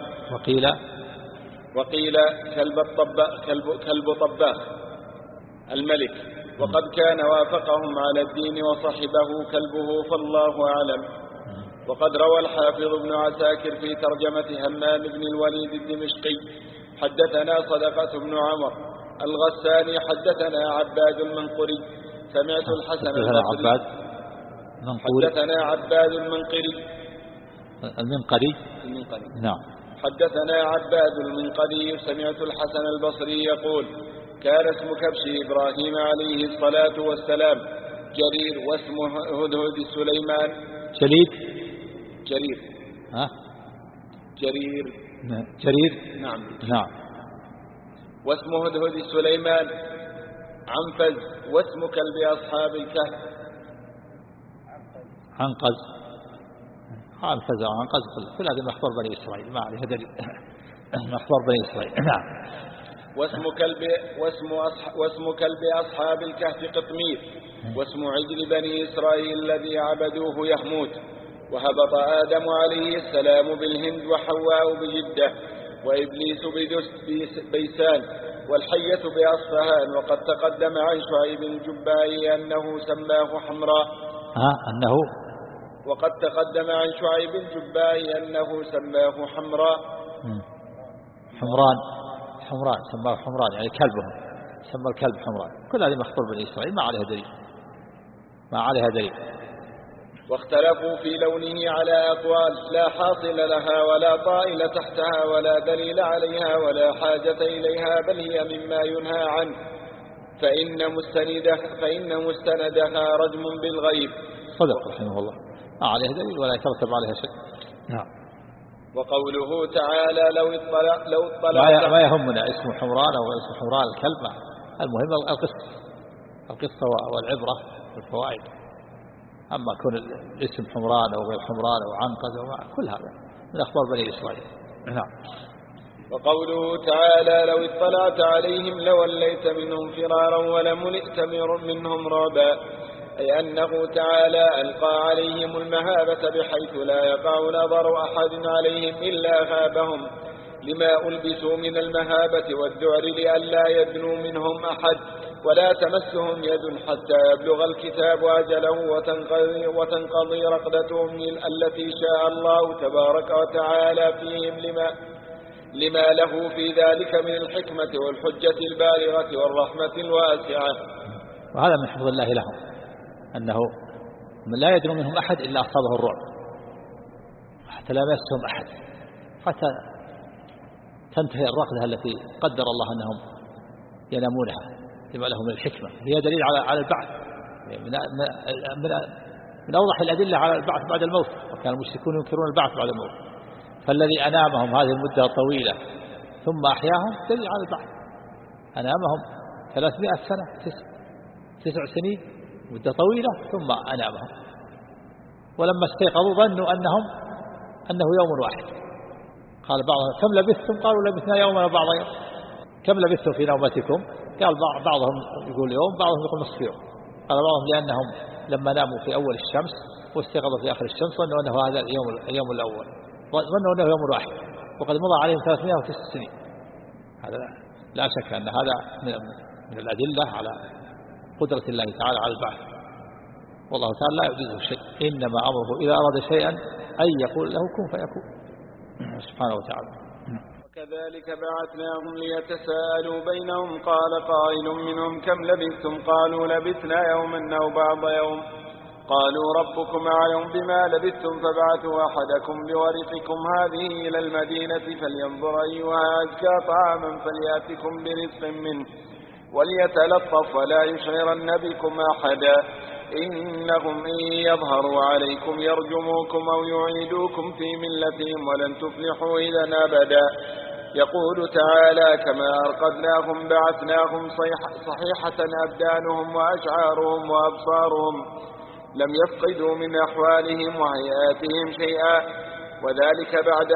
وقيل كلب طباخ الملك، وقد كان وافقهم على الدين وصحبه كلبه فالله أعلم. وقد روى الحافظ ابن عساكر في ترجمة همام بن الوليد الدمشقي حدثنا صدقة بن عمر الغساني حدثنا عباد المنقري سمعت الحسن البصري حدثنا عباد المنقري نعم حدثنا عباد المنقري سمعت الحسن البصري يقول كان اسم كبش إبراهيم عليه الصلاة والسلام جرير واسمه هدهد سليمان جرير نعم واسمه هدهد سليمان عنفز واسم كلب أصحاب الكهف عنفز كل هذا من أخبار بني إسرائيل ما عليه دليل من أخبار بني إسرائيل نعم واسم كلب أصحاب الكهف قطمير واسم عجل بني إسرائيل الذي عبدوه يحمود وهبط آدم عليه السلام بالهند وحواء بجدة وإبليس بيسان والحية بأصفهان وقد تقدم عن شعيب الجبائي أنه سماه حمراء وقد تقدم عن شعيب الجبائي أنه سماه حمراء سماه حمران يعني كلبهم سمى الكلب حمران كل هذه مخبر بني إسرائيل ما عليها دليل واختلفوا في لونه على أقوال لا حاصل لها ولا طائل تحتها ولا دليل عليها ولا حاجة إليها بل هي مما ينهى عنه فإن مستندها رجم بالغيب. صدق رحمه الله ما عليها دليل ولا يترتب عليها شيء. نعم. وقوله تعالى لو اطلع ما يهمنا اسم حمران أو اسم حمران الكلب المهم القصة والعبرة والفوائد. أما كون الاسم حمران أو غير حمران أو عنقز أو كل هذا من أخبار بني إسرائيل. نعم. وقوله تعالى لو اطلعت عليهم لوليت منهم فرارا ولملئت منهم رعبا أي أنه تعالى ألقى عليهم المهابة بحيث لا يقع نظر أحد عليهم إلا غابهم لما ألبسوا من المهابة والذعر لئلا يدنوا منهم أحد ولا تمسهم يد حتى يبلغ الكتاب أجله وتنقضي رقدتهم التي شاء الله تبارك وتعالى فيهم لما له في ذلك من الحكمة والحجة البالغة والرحمة الواسعة. وهذا من حفظ الله لهم أنه لا يدنو منهم أحد إلا أصابه الرعب حتى لا يمسهم أحد حتى تنتهي الرقدة التي قدر الله أنهم ينامونها لما لهم من الحكمة. هي دليل على البعث من أوضح الأدلة على البعث بعد الموت وكان المشركون ينكرون البعث بعد الموت فالذي أنامهم هذه المدة الطويلة ثم أحياهم دليل على البعث. أنامهم 300 سنة 9 سنين مدة طويلة ثم أنامهم ولما استيقظوا ظنوا أنه يوم واحد. قال بعضهم كم لبثتم قالوا لبثنا يوما وبعض يوم. كم لبثتم في نومتكم قال بعضهم يقول يوم بعضهم يقول نصف يوم. قال بعضهم لأنهم لما ناموا في أول الشمس واستيقظوا في آخر الشمس ظنوا أنه هذا اليوم الأول ظنوا أنه يوم واحد وقد مضى عليهم 309 سنين. هذا لا شك أن هذا من الأدلة على قدرة الله تعالى على البعث والله تعالى لا يعجزه شيء إنما أمره إذا أراد شيئا أن يقول له كن فيكون سبحانه وتعالى. وكذلك بعثناهم ليتساءلوا بينهم قال قائل منهم كم لبثتم قالوا لبثنا يوما أو بعض يوم قالوا ربكم أعلم بما لبثتم فابعثوا أحدكم بورقكم هذه إلى المدينة فلينظر أيها أزكى طعاما فليأتكم برزق منه وليتلطف ولا يشعرن بكم أحدا إنهم إن يظهروا عليكم يرجموكم أو يعيدوكم في ملتهم ولن تفلحوا إذا أبدا. يقول تعالى كما أرقدناهم بعثناهم صحيحة أبدانهم وأشعارهم وأبصارهم لم يفقدوا من أحوالهم وهيئاتهم شيئا وذلك بعد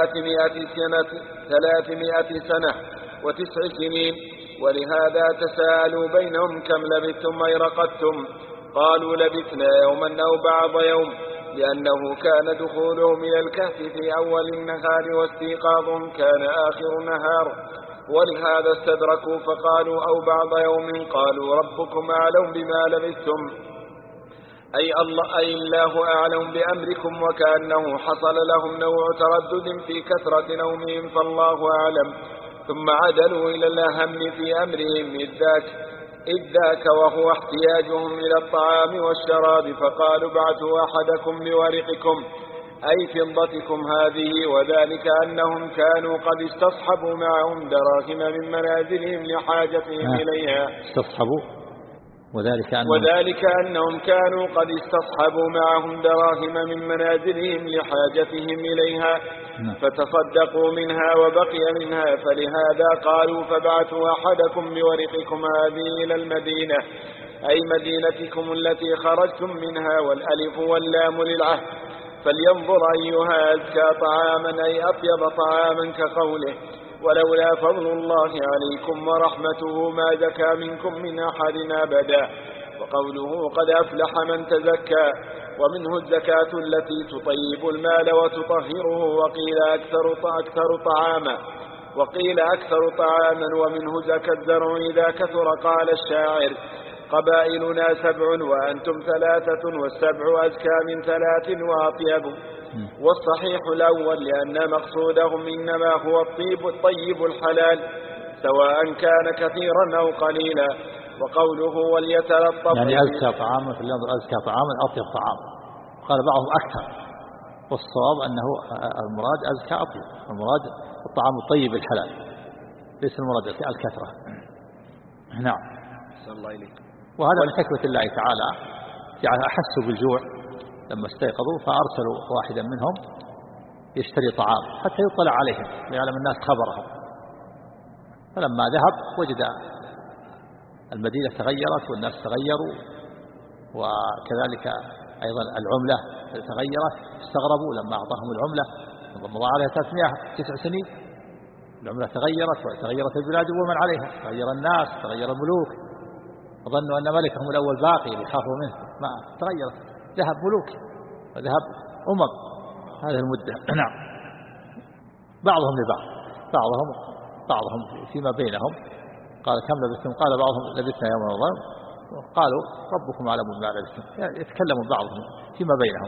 300 سنة و9 سنين. ولهذا تساءلوا بينهم كم لبثتم أي رقدتم قالوا لبثنا يوما أو بعض يوم لأنه كان دخولهم إلى الكهف في أول النهار واستيقاظهم كان آخر النهار ولهذا استدركوا فقالوا أو بعض يوم قالوا ربكم أعلم بما لبثتم أي الله أعلم بأمركم وكأنه حصل لهم نوع تردد في كثرة نومهم فالله أعلم ثم عدلوا إلى الأهم في أمرهم إذ ذاك وهو احتياجهم إلى الطعام والشراب، فقالوا ابعثوا أحدكم بورقكم أي فضتكم هذه، وذلك أنهم كانوا قد استصحبوا معهم دراهم من منازلهم لحاجتهم إليها. استصحبوا وذلك أنهم كانوا قد استصحبوا معهم دراهم من منازلهم لحاجتهم إليها، فتصدقوا منها وبقي منها، فلهذا قالوا فابعثوا أحدكم بورقكم هذه إلى المدينة أي مدينتكم التي خرجتم منها، والألف واللام للعهد، فلينظر أيها أزكى طعاما أي أطيب طعاما، كقوله ولولا فضل الله عليكم ورحمته ما زكى منكم من أحد أبدا، وقوله قد أفلح من تزكى، ومنه الزكاة التي تطيب المال وتطهره، وقيل أكثر طعاما، ومنه زكى الزرع إذا كثر. قال الشاعر قبائلنا 7 وأنتم 3 والسبع أزكى من 3 وأطيب. والصحيح الأول لأن مقصودهم إنما هو الطيب الحلال سواء كان كثيرا أو قليلا. وقوله وليتلطف يعني أزكى طعاما، فلينظر أزكى طعاما أطيب طعاما، قال بعضهم أكثر، والصواب أنه المراد أزكى أطيب، المراد الطعام الطيب الحلال، ليس المراد الكثرة. نعم. صلى الله عليه. وهذا من حكمة الله تعالى، جعل أحسوا بالجوع لما استيقظوا فأرسلوا واحدا منهم يشتري طعام حتى يطلع عليهم ليعلم الناس خبرهم، فلما ذهب وجد المدينة تغيرت والناس تغيروا، وكذلك أيضا العملة تغيرت، استغربوا لما أعطاهم العملة مضى عليها 309 سنين، العملة تغيرت وتغيرت البلاد ومن عليها، تغير الناس، تغير الملوك، وظنوا أن ملكهم الأول باقي يخافوا منه، ما تغيرت، ذهب ملوك وذهب هذه المدة. نعم. بعضهم لبعض، بعضهم فيما بينهم قال كم لبثتم، قال بعضهم لبثنا يوما وظلم، قالوا ربكم أعلم بما لبثتم، يعني يتكلمون بعضهم فيما بينهم.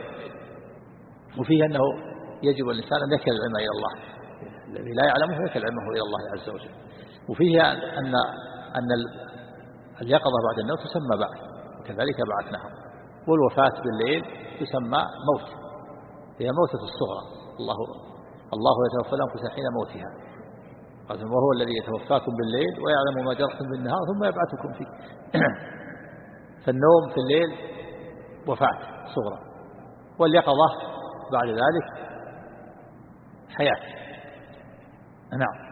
وفيه أنه يجب الإنسان أن يكل العلم إلى الله، الذي لا يعلمه يكل علمه إلى الله عز وجل. وفيه أن اليقظة بعد النوم تسمى بعث، وكذلك بعثناهم. والوفاة بالليل تسمى موت، هي موتة الصغرى، الله يتوفى الأنفس حين موتها، وهو الذي يتوفاكم بالليل ويعلم ما جرحتم بالنهار ثم يبعثكم فيه. فالنوم في الليل وفاة صغرى، واليقظة بعد ذلك حياة. نعم.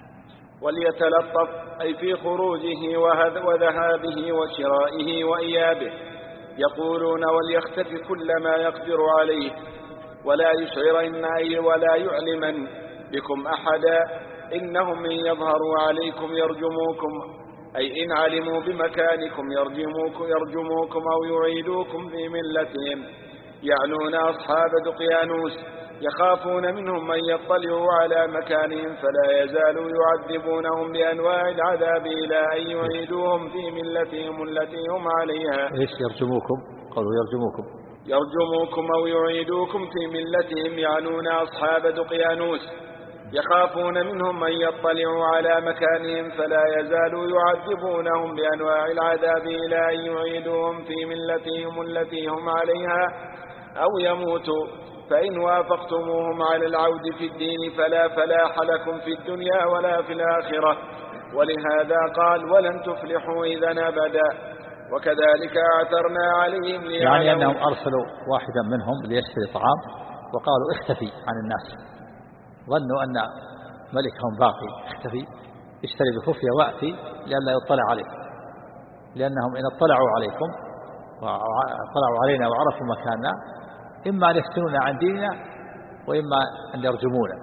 وليتلطف أي في خروجه وذهابه وشرائه وإيابه، يقولون وليختفي كل ما يقدر عليه، ولا يشعرن أي ولا يعلمن بكم أحدا، إنهم إن يظهروا عليكم يرجموكم، أي إن علموا بمكانكم يرجموكم أو يعيدوكم في ملتهم. يعنون أصحاب دقيانوس، يخافون منهم من يطلعوا على مكانهم، فلا يزالوا يعذبونهم بأنواع العذاب إلى أن يعيدوهم في ملتهم التي هم عليها. إيش يرجموكم؟ قالوا يرجموكم أو يعيدوكم في ملتهم. يعنون أصحاب دقيانوس، يخافون منهم من يطلعوا على مكانهم، فلا يزالوا يعذبونهم بأنواع العذاب إلى أن يعيدوهم في ملتهم التي هم عليها أو يموتوا. فإن وافقتموهم على العود في الدين فلا فلاح لكم في الدنيا ولا في الآخرة، ولهذا قال ولن تفلحوا إذا أبدا. وكذلك أعثرنا عليهم يعني أنهم أرسلوا واحدا منهم ليشتري طعام وقالوا اختفي عن الناس، ظنوا أن ملكهم باقي، اختفي اشتري بخفية وأتي لئلا يطلع عليكم، لأنهم إن اطلعوا عليكم وطلعوا علينا وعرفوا مكاننا إما أن يفتنونا عن ديننا وإما أن يرجمونا،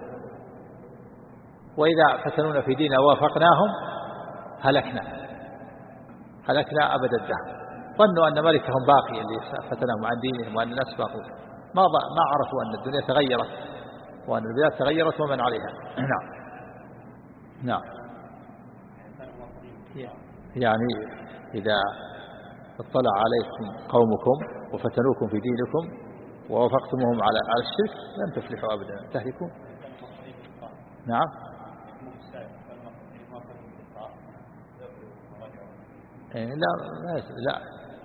وإذا فتنونا في ديننا وافقناهم هلكنا أبد الدهر. ظنوا أن ملكهم باقي اللي فتنهم عن دينهم وأن الناس باقون، ما عرفوا أن الدنيا تغيرت وأن البلاد تغيرت ومن عليها. نعم. يعني إذا اطلع عليكم قومكم وفتنوكم في دينكم ووافقتموهم على الشرك لن تفلحوا أبدا، تهلكون. نعم. لا لا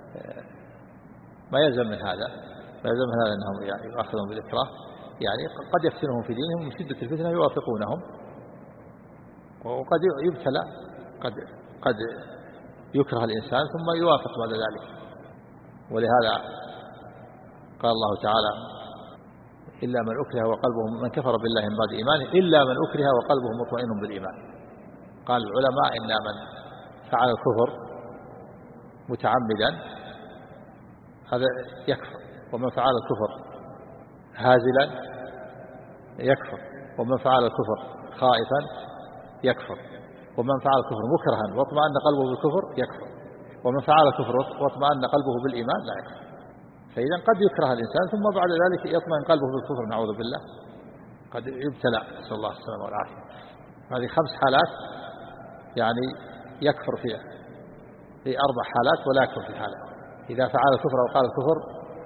ما يلزم من هذا، ما يلزم من هذا أنهم يعني يؤخذهم بالإكراه، يعني قد يفتنهم في دينهم من شدة الفتنة يوافقونهم، وقد يبتلى، قد يكره الإنسان ثم يوافق بعد ذلك. ولهذا قال الله تعالى إلا من أكره وقلبه، من كفر بالله من بعد إيمانه إلا من أكره وقلبه مطمئن بالإيمان. قال العلماء إن من فعل الكفر متعمدا هذا يكفر، ومن فعل الكفر هازلا يكفر، ومن فعل الكفر خائفا يكفر، ومن فعل الكفر مكرها واطمأن قلبه بالكفر يكفر، ومن فعل الكفر واطمأن قلبه بالإيمان لا يكفر. فإذا قد يكره الإنسان ثم بعد ذلك يطمئن قلبه بالكفر، نعوذ بالله، قد يبتلى، نسأل الله السلامة والعافية. هذه 5 حالات يعني يكفر فيها، في 4 حالات ولا يكفر في حالة: إذا فعل الكفر أو قال الكفر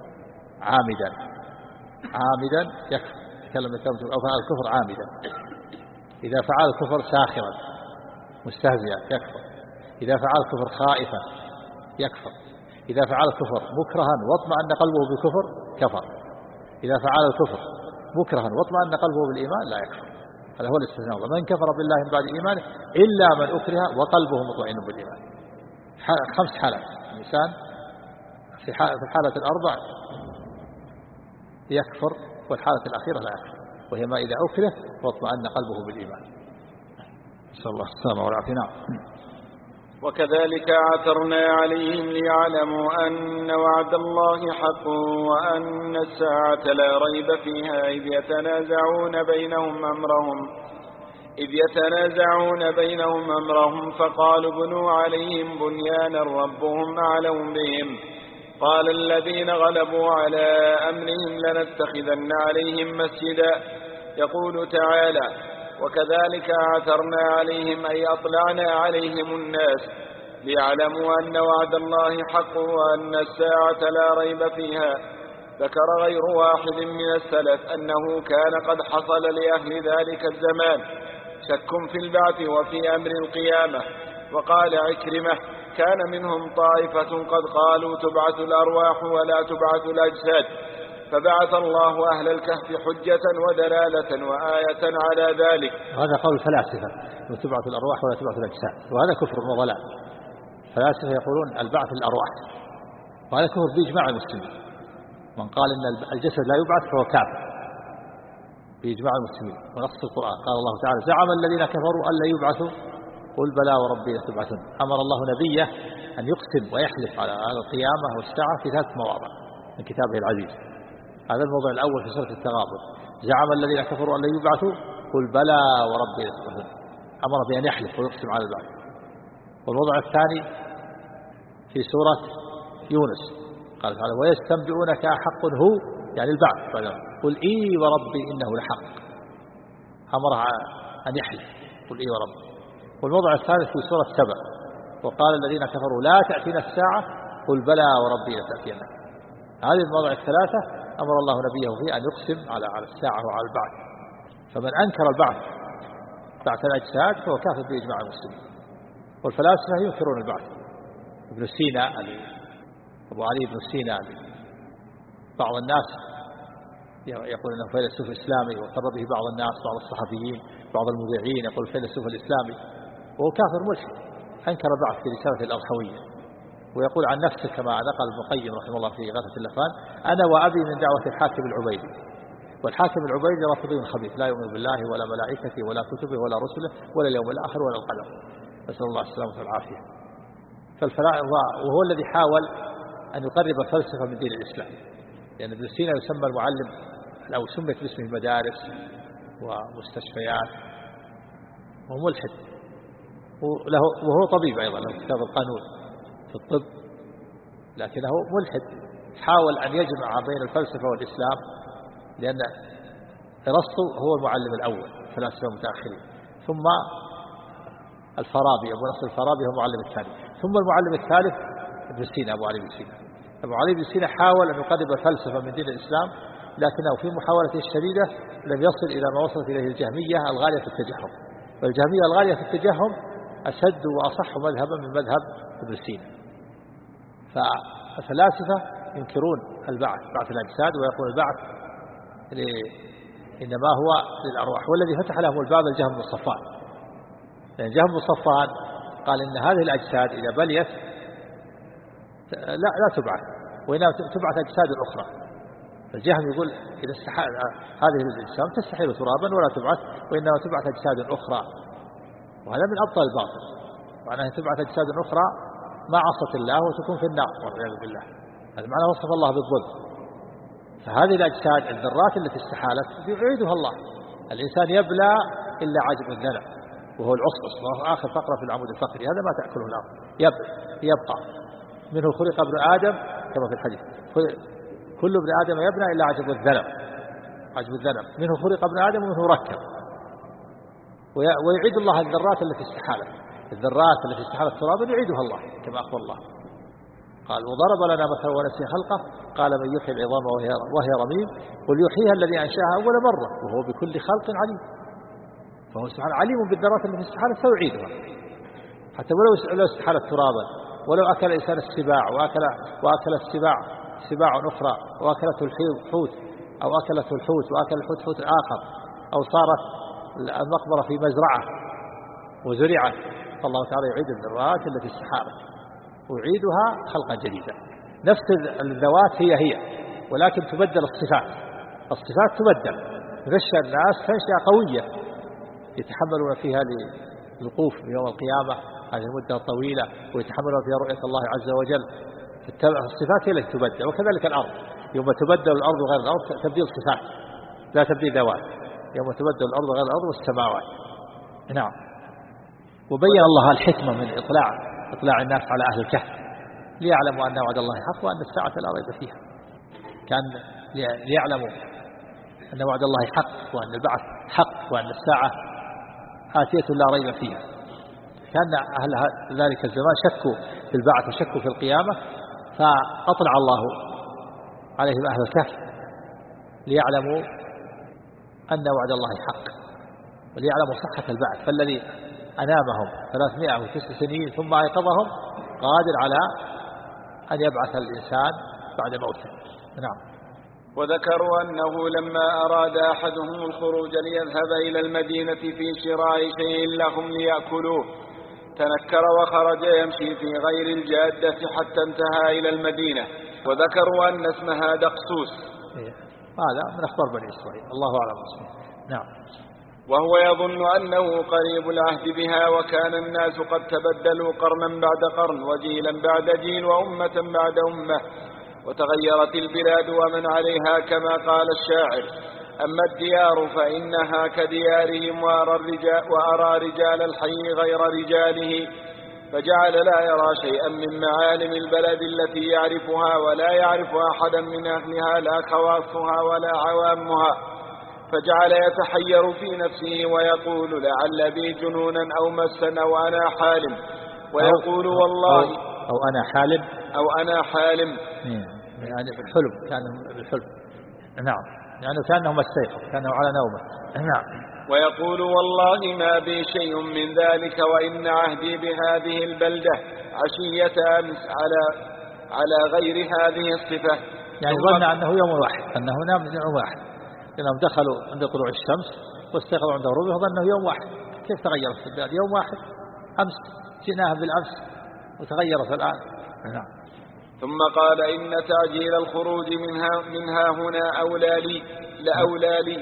عامدا يكفر، تكلم أو فعل الكفر عامدا. إذا فعل الكفر ساخرا مستهزئا يكفر. إذا فعل الكفر خائفا يكفر. إذا فعل الكفر مكرها واطمأن قلبه بالكفر كفر. إذا فعل الكفر مكرها واطمأن قلبه بالإيمان لا يكفر. هذا هو الاستثناء: ومن كفر بالله من بعد إيمانه إلا من أكره وقلبه مطمئن بالإيمان. 5 حالات الإنسان في الحالة الأربع يكفر، والحالة الأخيرة لا يكفر، وهي ما إذا أكره واطمأن قلبه بالإيمان. نسأل الله السلامة والعافية. نعم. وكذلك عثرنا عليهم ليعلموا أن وعد الله حق وأن الساعة لا ريب فيها إذ يتنازعون بينهم أمرهم فقالوا بنوا عليهم بنيانا ربهم أعلم بهم قال الذين غلبوا على أمرهم لنتخذن عليهم مسجدا. يقول تعالى: وكذلك عثرنا عليهم أي أطلعنا عليهم الناس ليعلموا أن وعد الله حق وأن الساعة لا ريب فيها. ذكر غير واحد من السلف أنه كان قد حصل لأهل ذلك الزمان شك في البعث وفي أمر القيامة. وقال عكرمة: كان منهم طائفة قد قالوا تبعث الأرواح ولا تبعث الأجساد، فبعث الله أهل الكهف حجة ودلالة وآية على ذلك. هذا قول الفلاسفة: تبعث الأرواح ولا تبعث الأجساد، وهذا كفر وضلال. الفلاسفة يقولون البعث الأرواح، وهذا كفر بإجماع المسلمين. من قال إن الجسد لا يبعث فهو كافر بإجماع المسلمين ونص القرآن. قال الله تعالى: زعم الذين كفروا أن لا يبعثوا قل بلى وربي لتبعثن. أمر الله نبيه أن يقسم ويحلف على القيامة والساعة في 3 مواضع من كتابه العزيز. هذا الموضع الأول في سورة التغابن: زعم الذين كفروا أن لا يبعثوا قل بلى وربي لتبعثن، أمر بأن يحلف ويقسم على البعث. والموضع الثاني في سورة يونس قال تعالى: ويستنبئونك أحق هو، يعني البعث، قل إي وربي إنه لحق، أمر أن يحلف قل إي وربي. والموضع الثالث في سورة سبأ: وقال الذين كفروا لا تأتينا الساعة قل بلى وربي لتأتينا. هذه المواضع الثلاثة أمر الله نبيه فيه أن يقسم على الساعة وعلى البعث. فمن أنكر البعث بعث الأجساد فهو كافر بإجماع المسلمين. والفلاسفة ينكرون البعث. ابن سينا أبو علي بن سينا بعض الناس يقول أنه فيلسوف إسلامي، وقر به بعض الناس، بعض الصحفيين، بعض المذيعين يقول فيلسوف الإسلامي، وهو كافر ملحد، أنكر البعث في رسالة الأرخوية. ويقول عن نفسه كما نقل ابن القيم رحمه الله في إغاثة اللفان: أنا وأبي من دعوة الحاكم العبيدي. والحاكم العبيدي رافضي خبيث لا يؤمن بالله ولا ملائكته ولا كتبه ولا رسله ولا اليوم الآخر ولا القدر، نسأل الله السلامة والعافية. وهو الذي حاول أن يقرب الفلسفة من دين الإسلام، لأن ابن سينا يسمى المعلم أو سميت باسمه مدارس ومستشفيات، وملحد، وهو طبيب أيضا، له كتاب القانون في الطب، لكنه ملحد. حاول أن يجمع بين الفلسفة والإسلام، لأن أرسطو هو المعلم الأول، الفلاسفة المتأخرين، ثم الفارابي أبو نصر الفارابي هو المعلم الثاني، ثم المعلم الثالث ابن سينا أبو علي بن سينا. أبو علي بن سينا حاول أن يقرب الفلسفة من دين الإسلام، لكنه في محاولته الشديدة لم يصل إلى ما وصلت إليه الجهمية الغالية في التجهم. والجهمية الغالية في التجهم أشد وأصح مذهبا من مذهب ابن سينا. فالفلاسفة ينكرون البعث، بعث الأجساد، ويقول البعث إنما هو للأرواح. والذي فتح لهم الباب الجهم بن صفوان، لأن جهم بن صفوان قال إن هذه الأجساد إذا بليت لا تبعث، وإنما تبعث أجساد أخرى. الجهم يقول إذا استحال هذه الأجسام تستحيل ترابا ولا تبعث، وإنما تبعث أجساد أخرى، وهذا من أبطل الباطل، معناه تبعث أجساد أخرى ما عصت الله وتكون في النار والعياذ بالله. هذا معناه وصف الله بالظلم. فهذه الأجساد الذرات التي استحالت يعيدها الله. الإنسان يبلى إلا عجب الذنب وهو العصبص، وهو آخر فقرة في العمود الفقري، هذا ما تأكله الأرض يبقى. منه خلق ابن آدم كما في الحديث، كل ابن آدم يبنى إلا عجب الذنب، منه خلق ابن آدم ومنه ركب. ويعيد الله الذرات التي استحالت، الذرات التي استحالت ترابا يعيدها الله كما أخبر الله. قال وضرب لنا مثلا ونسي خلقه، قال من يحيي العظام وهي رميم، قل يحييها الذي أنشأها أول مرة وهو بكل خلق عليم. فهو سبحانه عليم بالذرات التي استحالت فيعيدها، حتى ولو استحالت ترابا، ولو أكل الإنسان السباع وأكل السباع سباع أخرى، وأكلته الحوت أو أكلته الحوت وأكل الحوت حوت آخر، أو صارت المقبرة في مزرعة وزرعت، فالله تعالى يعيد الذرات التي استحالت ويعيدها خلقا جديدا. نفس الذوات هي ولكن تبدل الصفات تبدل. غش الناس تنشأ قوية يتحملون فيها للوقوف يوم القيامة هذه المدة الطويلة، ويتحملون فيها رؤية الله عز وجل. الصفات هي التي تبدل، وكذلك الأرض يوم تبدل الأرض غير الأرض تبديل صفات لا تبديل ذوات، يوم تبدل الأرض غير الأرض والسماوات. نعم. وبين الله الحكمة من إطلاع الناس على أهل الكهف ليعلموا أن وعد الله حق وأن الساعة لا ريب فيها، كان ليعلموا أن وعد الله حق وأن البعث حق وأن الساعة آتية لا ريب فيها. كان أهل ذلك الزمان شكوا في البعث وشكوا في القيامة، فأطلع الله عليهم أهل الكهف ليعلموا أن وعد الله حق وليعلموا صحة البعث. فالذي أنامهم 309 سنين ثم أيقظهم قادر على أن يبعث الإنسان بعد موته. نعم. وذكروا أنه لما أراد أحدهم الخروج ليذهب إلى المدينة في شراء شيء لهم ليأكلوه تنكر وخرج يمشي في غير الجادة حتى انتهى إلى المدينة. وذكروا أن اسمها دقسوس. هذا من أخبار بني إسرائيل، الله أعلم اسمه. نعم. وهو يظن أنه قريب العهد بها، وكان الناس قد تبدلوا قرنا بعد قرن وجيلا بعد جيل وأمة بعد أمة، وتغيرت البلاد ومن عليها كما قال الشاعر: أما الديار فإنها كديارهم وأرى رجال الحي غير رجاله، فجعل لا يرى شيئا من معالم البلد التي يعرفها ولا يعرف أحدا من أهلها لا خواصها ولا عوامها، فجعل يتحير في نفسه ويقول لعل بي جنونا أو مسا أو أنا حالم، ويقول والله أو أنا حالم يعني بالحلم، كان بالحلم. نعم، يعني كأنه مستيقظ، كأنه على نومه. نعم. ويقول والله ما بي شيء من ذلك، وإن عهدي بهذه البلدة عشية أمس على غير هذه الصفة. يعني ظن أنه يوم واحد، أنه نام يوم واحد، لأنهم دخلوا عند طلوع الشمس واستيقظوا عند غروبها وظنوا يوم واحد. كيف تغيرت البلاد؟ يوم واحد أمس جئناها بالأمس وتغيرت الآن. نعم. ثم قال إن تعجيل الخروج منها هنا أولى لي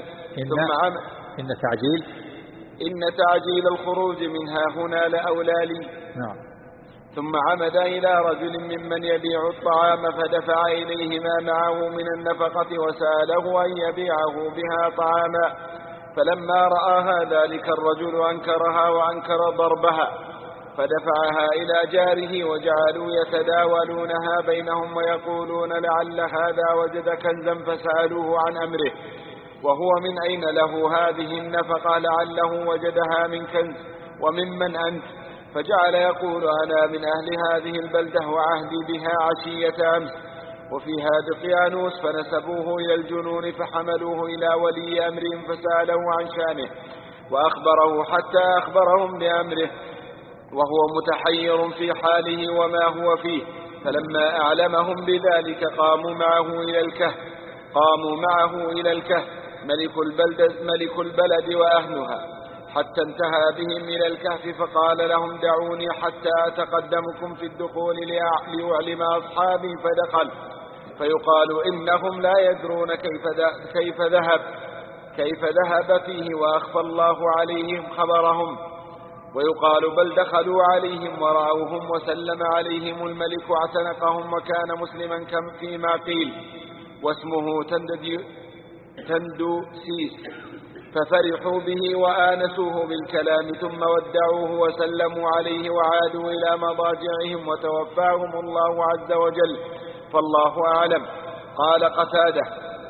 إن تعجيل الخروج منها هنا لأولى لي. نعم. ثم عمد إلى رجل ممن يبيع الطعام فدفع إليه ما معه من النفقة وسأله أن يبيعه بها طعاما، فلما رآها ذلك الرجل أنكرها وأنكر ضربها، فدفعها إلى جاره وجعلوا يتداولونها بينهم ويقولون لعل هذا وجد كنزا فسألوه عن أمره وهو من أين له هذه النفقة لعله وجدها من كنز وممن أنت، فجعل يقول أنا من أهل هذه البلدة وعهدي بها عشية أمس. وفيها دقيانوس فنسبوه إلى الجنون فحملوه إلى ولي أمرهم فسأله عن شانه وأخبره حتى أخبرهم بأمره، وهو متحير في حاله وما هو فيه. فلما أعلمهم بذلك قاموا معه إلى الكهف ملك البلد وأهلها، حتى انتهى بهم إلى الكهف فقال لهم دعوني حتى أتقدمكم في الدخول لأعلم أصحابي، فدخل فيقال إنهم لا يدرون كيف ذهب فيه وأخفى الله عليهم خبرهم، ويقال بل دخلوا عليهم ورأوهم وسلم عليهم الملك واعتنقهم وكان مسلما فيما قيل، واسمه تندوسيس، ففرحوا به وآنسوه بالكلام ثم ودعوه وسلموا عليه وعادوا إلى مضاجعهم وتوفاهم الله عز وجل، فالله أعلم. قال قتادة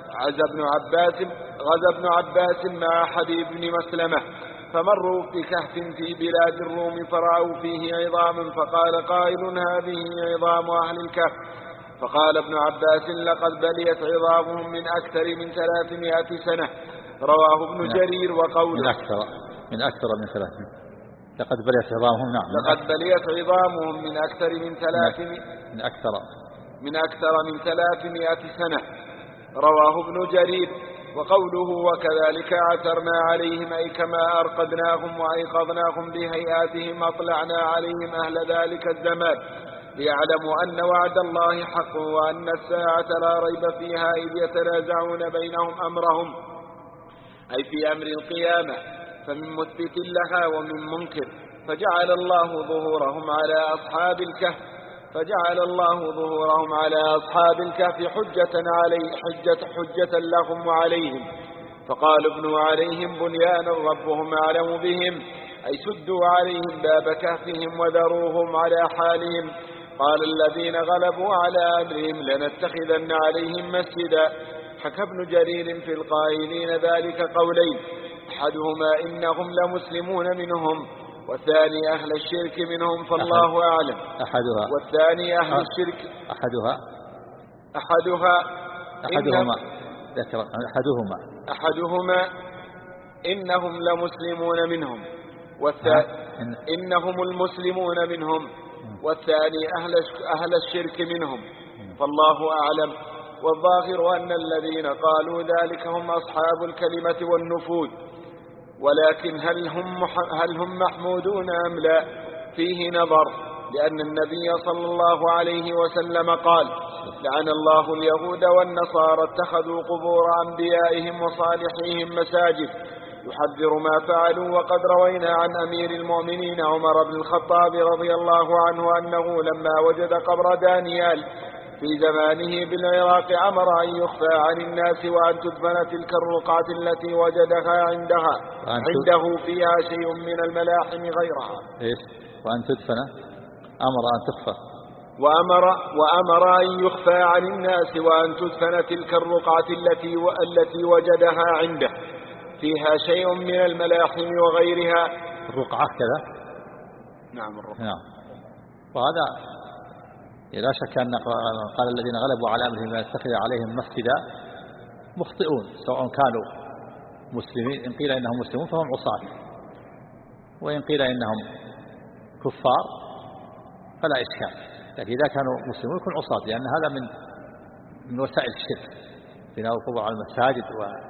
غزا ابن عباس مع حبيب بن مسلمة فمروا بكهف في بلاد الروم فرأوا فيه عظاما، فقال قائل هذه عظام أهل الكهف، فقال ابن عباس لقد بليت عظامهم من أكثر من 300 سنة. رواه ابن جرير وقوله من أكثر من 300. لقد بليت عظامهم. نعم لقد بليت عظامهم من أكثر من 300 سنة. رواه ابن جرير. وقوله وكذلك عثرنا عليهم أي كما أرقدناهم وأيقظناهم بهيئاتهم أطلعنا عليهم أهل ذلك الزمان ليعلموا أن وعد الله حق وأن الساعة لا ريب فيها إذ يتنازعون بينهم أمرهم، أي في أمر القيامة، فمن مثبت لها ومن منكر، فجعل الله ظهورهم على أصحاب الكهف حجة لهم وعليهم، فقالوا ابنوا عليهم بنيانا ربهم أعلم بهم، أي سدوا عليهم باب كهفهم وذروهم على حالهم. قال الذين غلبوا على أمرهم لنتخذن عليهم مسجدا. حكى ابن جرير في القائلين ذلك قولين، أحدهما إنهم لمسلمون منهم، والثاني أهل الشرك منهم، فالله أعلم. والثاني أهل الشرك أحدهما إنهم لمسلمون منهم، إنهم المسلمون منهم، والثاني أهل الشرك منهم، فالله أعلم. والظاهر أن الذين قالوا ذلك هم أصحاب الكلمة والنفوذ، ولكن هل هم محمودون أم لا فيه نظر، لأن النبي صلى الله عليه وسلم قال لعن الله اليهود والنصارى اتخذوا قبور أنبيائهم وصالحيهم مساجد، يحذر ما فعلوا. وقد روينا عن أمير المؤمنين عمر بن الخطاب رضي الله عنه أنه لما وجد قبر دانيال في زمانه بالعراق أمر أن يخفى عن الناس وأن تدفن تلك الرقعة التي وجدها عنده فيها شيء من الملاحم غيرها. وأن تدفن أمر أن تخفى وأمر أن يخفى عن الناس وأن تدفن تلك الرقعة التي وجدها عنده فيها شيء من الملاحم وغيرها. الرقعة كذا. نعم الرقعة. نعم. وهذا لا شك أن قال الذين غلبوا على أمرهم لا يتخذ عليهم مسجدا مخطئون، سواء كانوا مسلمين، إن قيل إنهم مسلمون فهم عصاة، وإن قيل إنهم كفار فلا إشكال، لكن إذا كانوا مسلمون يكون عصاة، لأن هذا من وسائل الشرك، بناء القبور على المساجد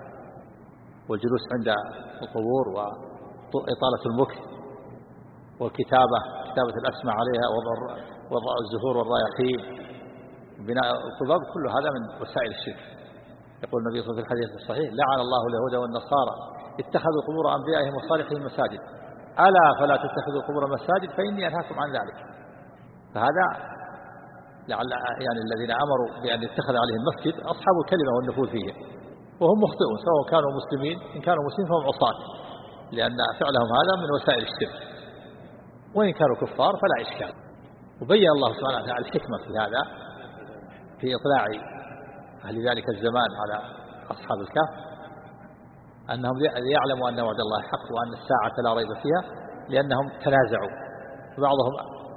والجلوس عند القبور وإطالة المكث والكتابة الأسماء عليها وضع الزهور والرياحين، بناء القباب، كل هذا من وسائل الشرك. يقول النبي صلى الله عليه وسلم في الحديث الصحيح لعن الله اليهود والنصارى اتخذوا قبور أنبيائهم وصالحهم مساجد، ألا فلا تتخذوا قبور مساجد فإني أنهاكم عن ذلك. فهذا لعل يعني الذين أمروا بأن يتخذ عليهم مسجد أصحاب الكلمة والنفوذ فيه، وهم مخطئون سواء كانوا مسلمين، إن كانوا مسلمين فهم عصاة، لأن فعلهم هذا من وسائل الشرك، وإن كانوا كفار فلا إشكال. وبين الله سبحانه وتعالى الحكمة في هذا، في إطلاع أهل ذلك الزمان على أصحاب الكهف، أنهم يعلموا أن وعد الله حق وأن الساعة لا ريب فيها، لأنهم تنازعوا، فبعضهم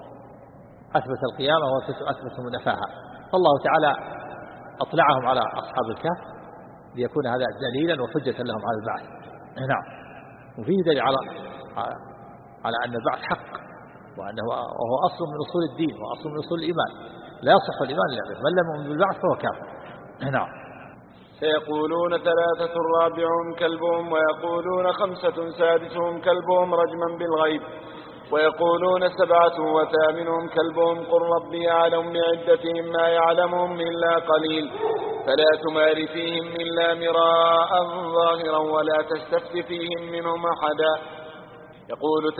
أثبت القيامة وأثبت منافاها، فالله تعالى أطلعهم على أصحاب الكهف ليكون هذا دليلا وحجة لهم على البعث. نعم. وفيه دليل على أن البعث حق، وهو أصل من أصول الدين وأصل من أصول الإيمان، لا يصح الإيمان إلا به، من لم يؤمن بالبعث فهو كافر. نعم. سيقولون 3 رابعهم كلبهم، ويقولون 5 سادسهم كلبهم رجما بالغيب، ويقولون 7 وثامنهم كلبهم، قل ربي أعلم بعدتهم ما يعلمهم إلا قليل، فلا تمار فيهم إلا مراء ظاهرا ولا تستفت فيهم منهم أحدا. يقول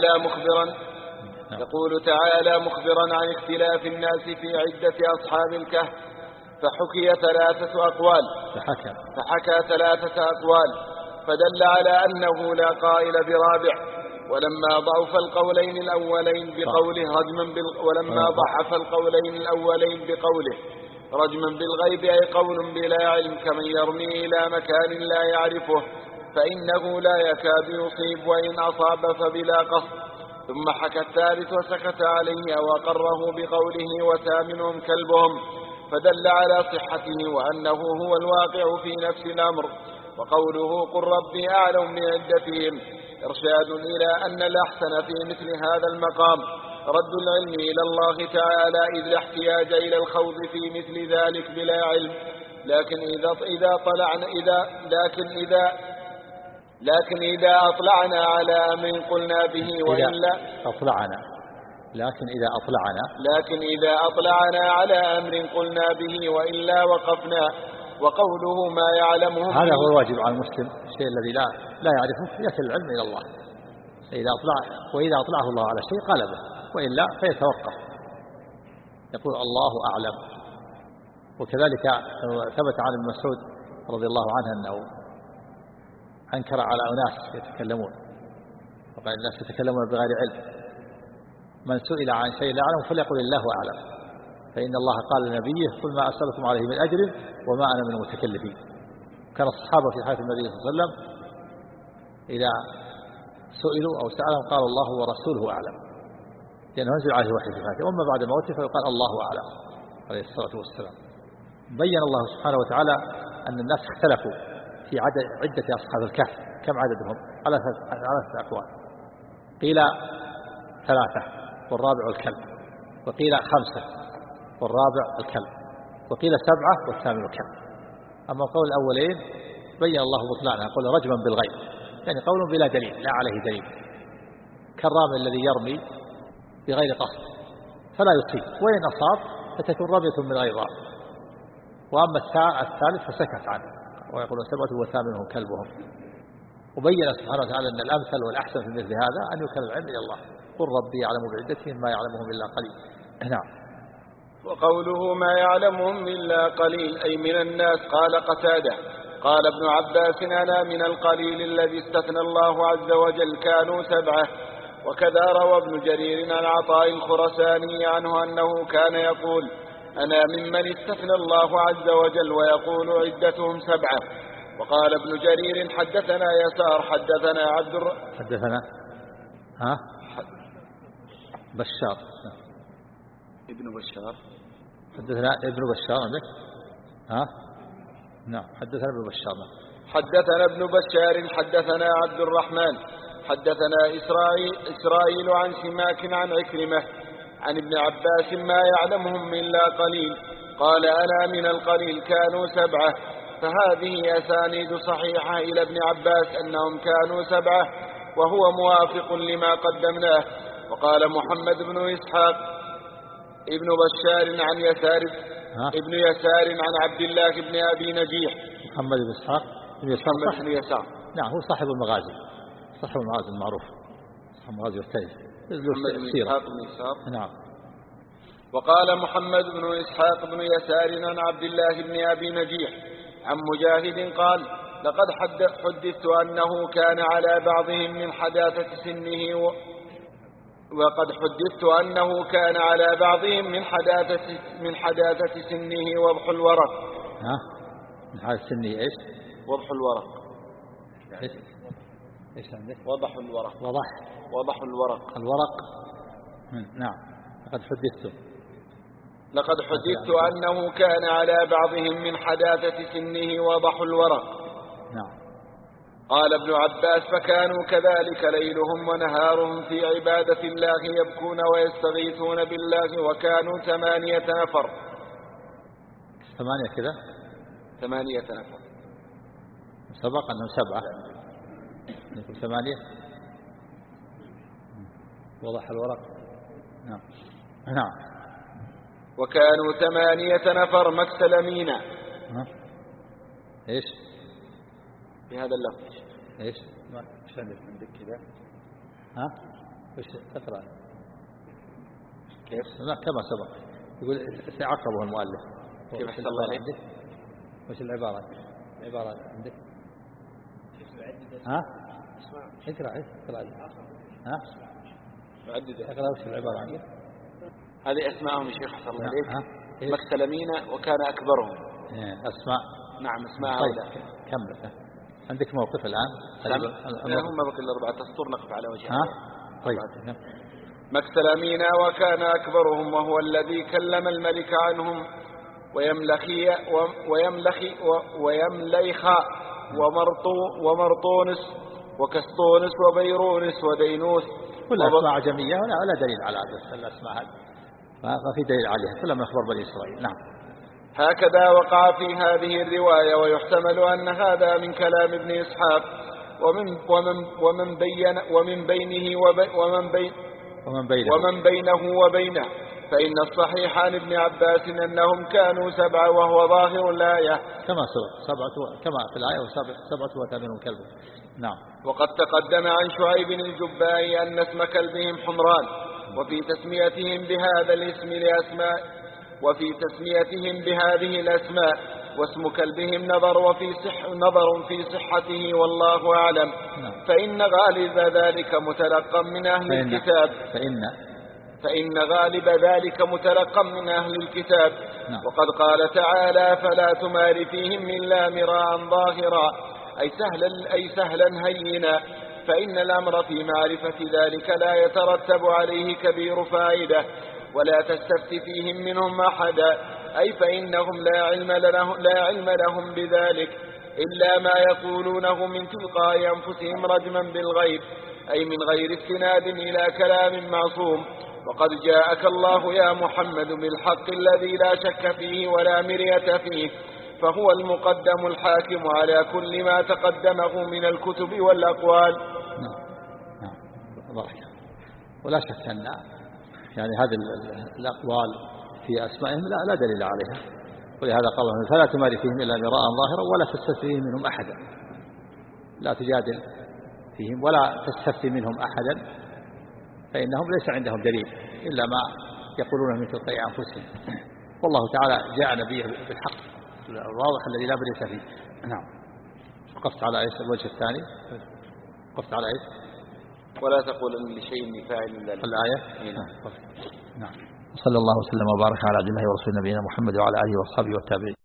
تعالى مخبرا عن اختلاف الناس في عدة أصحاب الكهف، فحكى 3 أقوال فدل على أنه لا قائل برابع، ولما ضعف القولين الأولين بقوله رجما بالغيب أي قول بلا علم، كمن يرمي إلى مكان لا يعرفه فإنه لا يكاد يصيب، وإن أصاب فبلا قصد. ثم حكى الثالث وسكت عليه وقره بقوله وثامنهم كلبهم، فدل على صحته وأنه هو الواقع في نفس الأمر. وقوله قل ربي أعلم بعدتهم إرشاد إلى أن الأحسن في مثل هذا المقام رد العلم إلى الله تعالى، إذ لا احتياج إلى الخوض في مثل ذلك بلا علم. لكن إذا أطلعنا على أمر قلنا به على أمر قلنا به وإلا وقفنا. وقوله ما يعلمه هذا هو الواجب على المسلم، الشيء الذي لا يعرفه يكل العلم إلى الله، وإذا أطلعه الله على شيء قلبه، وإلا فيتوقف يقول الله أعلم. وكذلك ثبت عن ابن مسعود رضي الله عنه أنه أنكر على أناس يتكلمون، وقال الناس يتكلمون بغير علم، من سئل عن شيء لا يعلم فليقل الله أعلم، فإن الله قال لنبيه قل ما أسألكم عليه من أجر وما أنا من المتكلفين. كان الصحابة في حياة النبي صلى الله عليه وسلم إذا سئلوا أو سألهم قال الله ورسوله أعلم، لأنه ينزل عليه وحي في حياته، وأما بعد موته فيقال الله أعلم عليه الصلاة والسلام. بين الله سبحانه وتعالى أن الناس اختلفوا في عدة أصحاب الكهف، كم عددهم؟ على 3 أقوال، قيل 3 والرابع الكلب، وقيل 5 والرابع الكلب، وقيل 7 والثامن الكلب. أما القول الأولين بين الله بطلانها، قول رجما بالغيب، يعني قول بلا دليل، لا عليه دليل، كالرامي الذي يرمي بغير قصد فلا يصيب، وإن أصاب فتكون رمية من غير رام. وأما الثالث فسكت عنه ويقول 7 وثامنهم كلبهم. وبين سبحانه وتعالى أن الأمثل والأحسن في مثل هذا أن يكل العلم إلى الله، قل ربي يعلم بعدتهم ما يعلمهم إلا قليل. نعم. وقوله ما يعلمهم إلا قليل أي من الناس. قال قتادة قال ابن عباس أنا من القليل الذي استثنى الله عز وجل كانوا 7. وكذا روى ابن جرير عن عطاء الخرساني عنه أنه كان يقول أنا ممن استثنى الله عز وجل ويقول عدتهم 7. وقال ابن جرير حدثنا يسار حدثنا بشار ابن بشار حدثنا ابن بشار عندك نعم حدثنا ابن بشار حدثنا ابن بشار حدثنا عبد الرحمن حدثنا إسرائيل عن سماك عن عكرمة عن ابن عباس ما يعلمهم إلا قليل. قال أنا من القليل كانوا 7. فهذه أسانيد صحيحة إلى ابن عباس أنهم كانوا 7 وهو موافق لما قدمناه. وقال محمد بن إسحاق ابن بشار عن ابن يسار عن عبد الله بن أبي نجيح. محمد بن إسحاق بن يسار نعم هو صاحب المغازي المعروف صاحب المغازي والتاريخ محمد بن إسحاق بن يسار نعم. وقال محمد بن إسحاق بن يسار عن عبد الله بن أبي نجيح عن مجاهد قال لقد حدثت أنه كان على بعضهم من حداثة سنه وقد حدثت أنه كان على بعضهم من حداثة سنه وضح الورق. من حداثة سنه إيش؟ وضح الورق. إيش عندك؟ وضح الورق. وضح الورق. نعم. لقد حدثت أنه كان على بعضهم من حداثة سنه وضح الورق. نعم. قال ابن عباس فكانوا كذلك ليلهم ونهارهم في عبادة الله يبكون ويستغيثون بالله وكانوا 8 نفر. 8 كذا 8 نفر. سبق أنهم 7 نقول 8 وضح الورق. نعم نعم. وكانوا 8 نفر مكسلمين. ايش بهذا اللفظ ايش ما عندك كذا ها وش اقرا كيف لا كما سبق يقول عقبه المؤلف كيف احسن الله عليك وش العباره عندك ها اقرا ها معدده اقرا وش العباره عندك هذه اسماءهم يا شيخ احسن الله عليك مكسلمين وكان اكبرهم اسماء. نعم اسماء طيب. هؤلاء. كمل عندك موقف الآن. لا هم بقي ال4 أسطر نقف على وجهها. طيب. مكسلمين وكان أكبرهم وهو الذي كلم الملك عنهم ويمليخ ومرطونس وكسطونس وبيرونس ودينوس كلها أسماء عجمية ولا دليل على هذه الأسماء هذه ما في دليل عليها كلها من أخبار بني إسرائيل. نعم. هكذا وقع في هذه الرواية ويحتمل أن هذا من كلام ابن إسحاق ومن بينه وبينه فإن الصحيح عن ابن عباس أنهم كانوا 7 وهو ظاهر الآية كما في الآية 7 وثامنهم كلب. نعم. وقد تقدم عن شعيب الجبائي أن اسم كلبهم حمران وفي تسميتهم بهذه الأسماء واسم كلبهم نظر في صحته والله أعلم. فإن غالب ذلك متلقى من أهل الكتاب وقد قال تعالى فلا تمار فيهم إلا مراء ظاهرا أي سهلا هينا فإن الأمر في معرفة ذلك لا يترتب عليه كبير فائدة ولا تستفت فيهم منهم أحدا أي فإنهم لا علم لهم بذلك إلا ما يقولونه من تلقاء أنفسهم رجما بالغيب أي من غير استناد إلى كلام معصوم. وقد جاءك الله يا محمد بالحق الذي لا شك فيه ولا مرية فيه فهو المقدم الحاكم على كل ما تقدمه من الكتب والأقوال. ولا شك أن يعني هذه الأقوال في أسمائهم لا دليل عليها ولهذا قال فلا تماري فيهم إلا مراء ظاهرا ولا تستفتي منهم أحدا لا تجادل فيهم ولا تستفتي منهم أحدا فإنهم ليس عندهم دليل إلا ما يقولون من تلقاء أنفسهم والله تعالى جاء نبيه بالحق الواضح الذي لا مرية فيه. نعم. وقفت على الوجه الثاني وقفت على ولا تقول أن لشيء فاعل ذلك الآية. نعم. صلى الله وسلم وبارك على عبد الله ورسول نبينا محمد وعلى آله وصحبه والتابعين.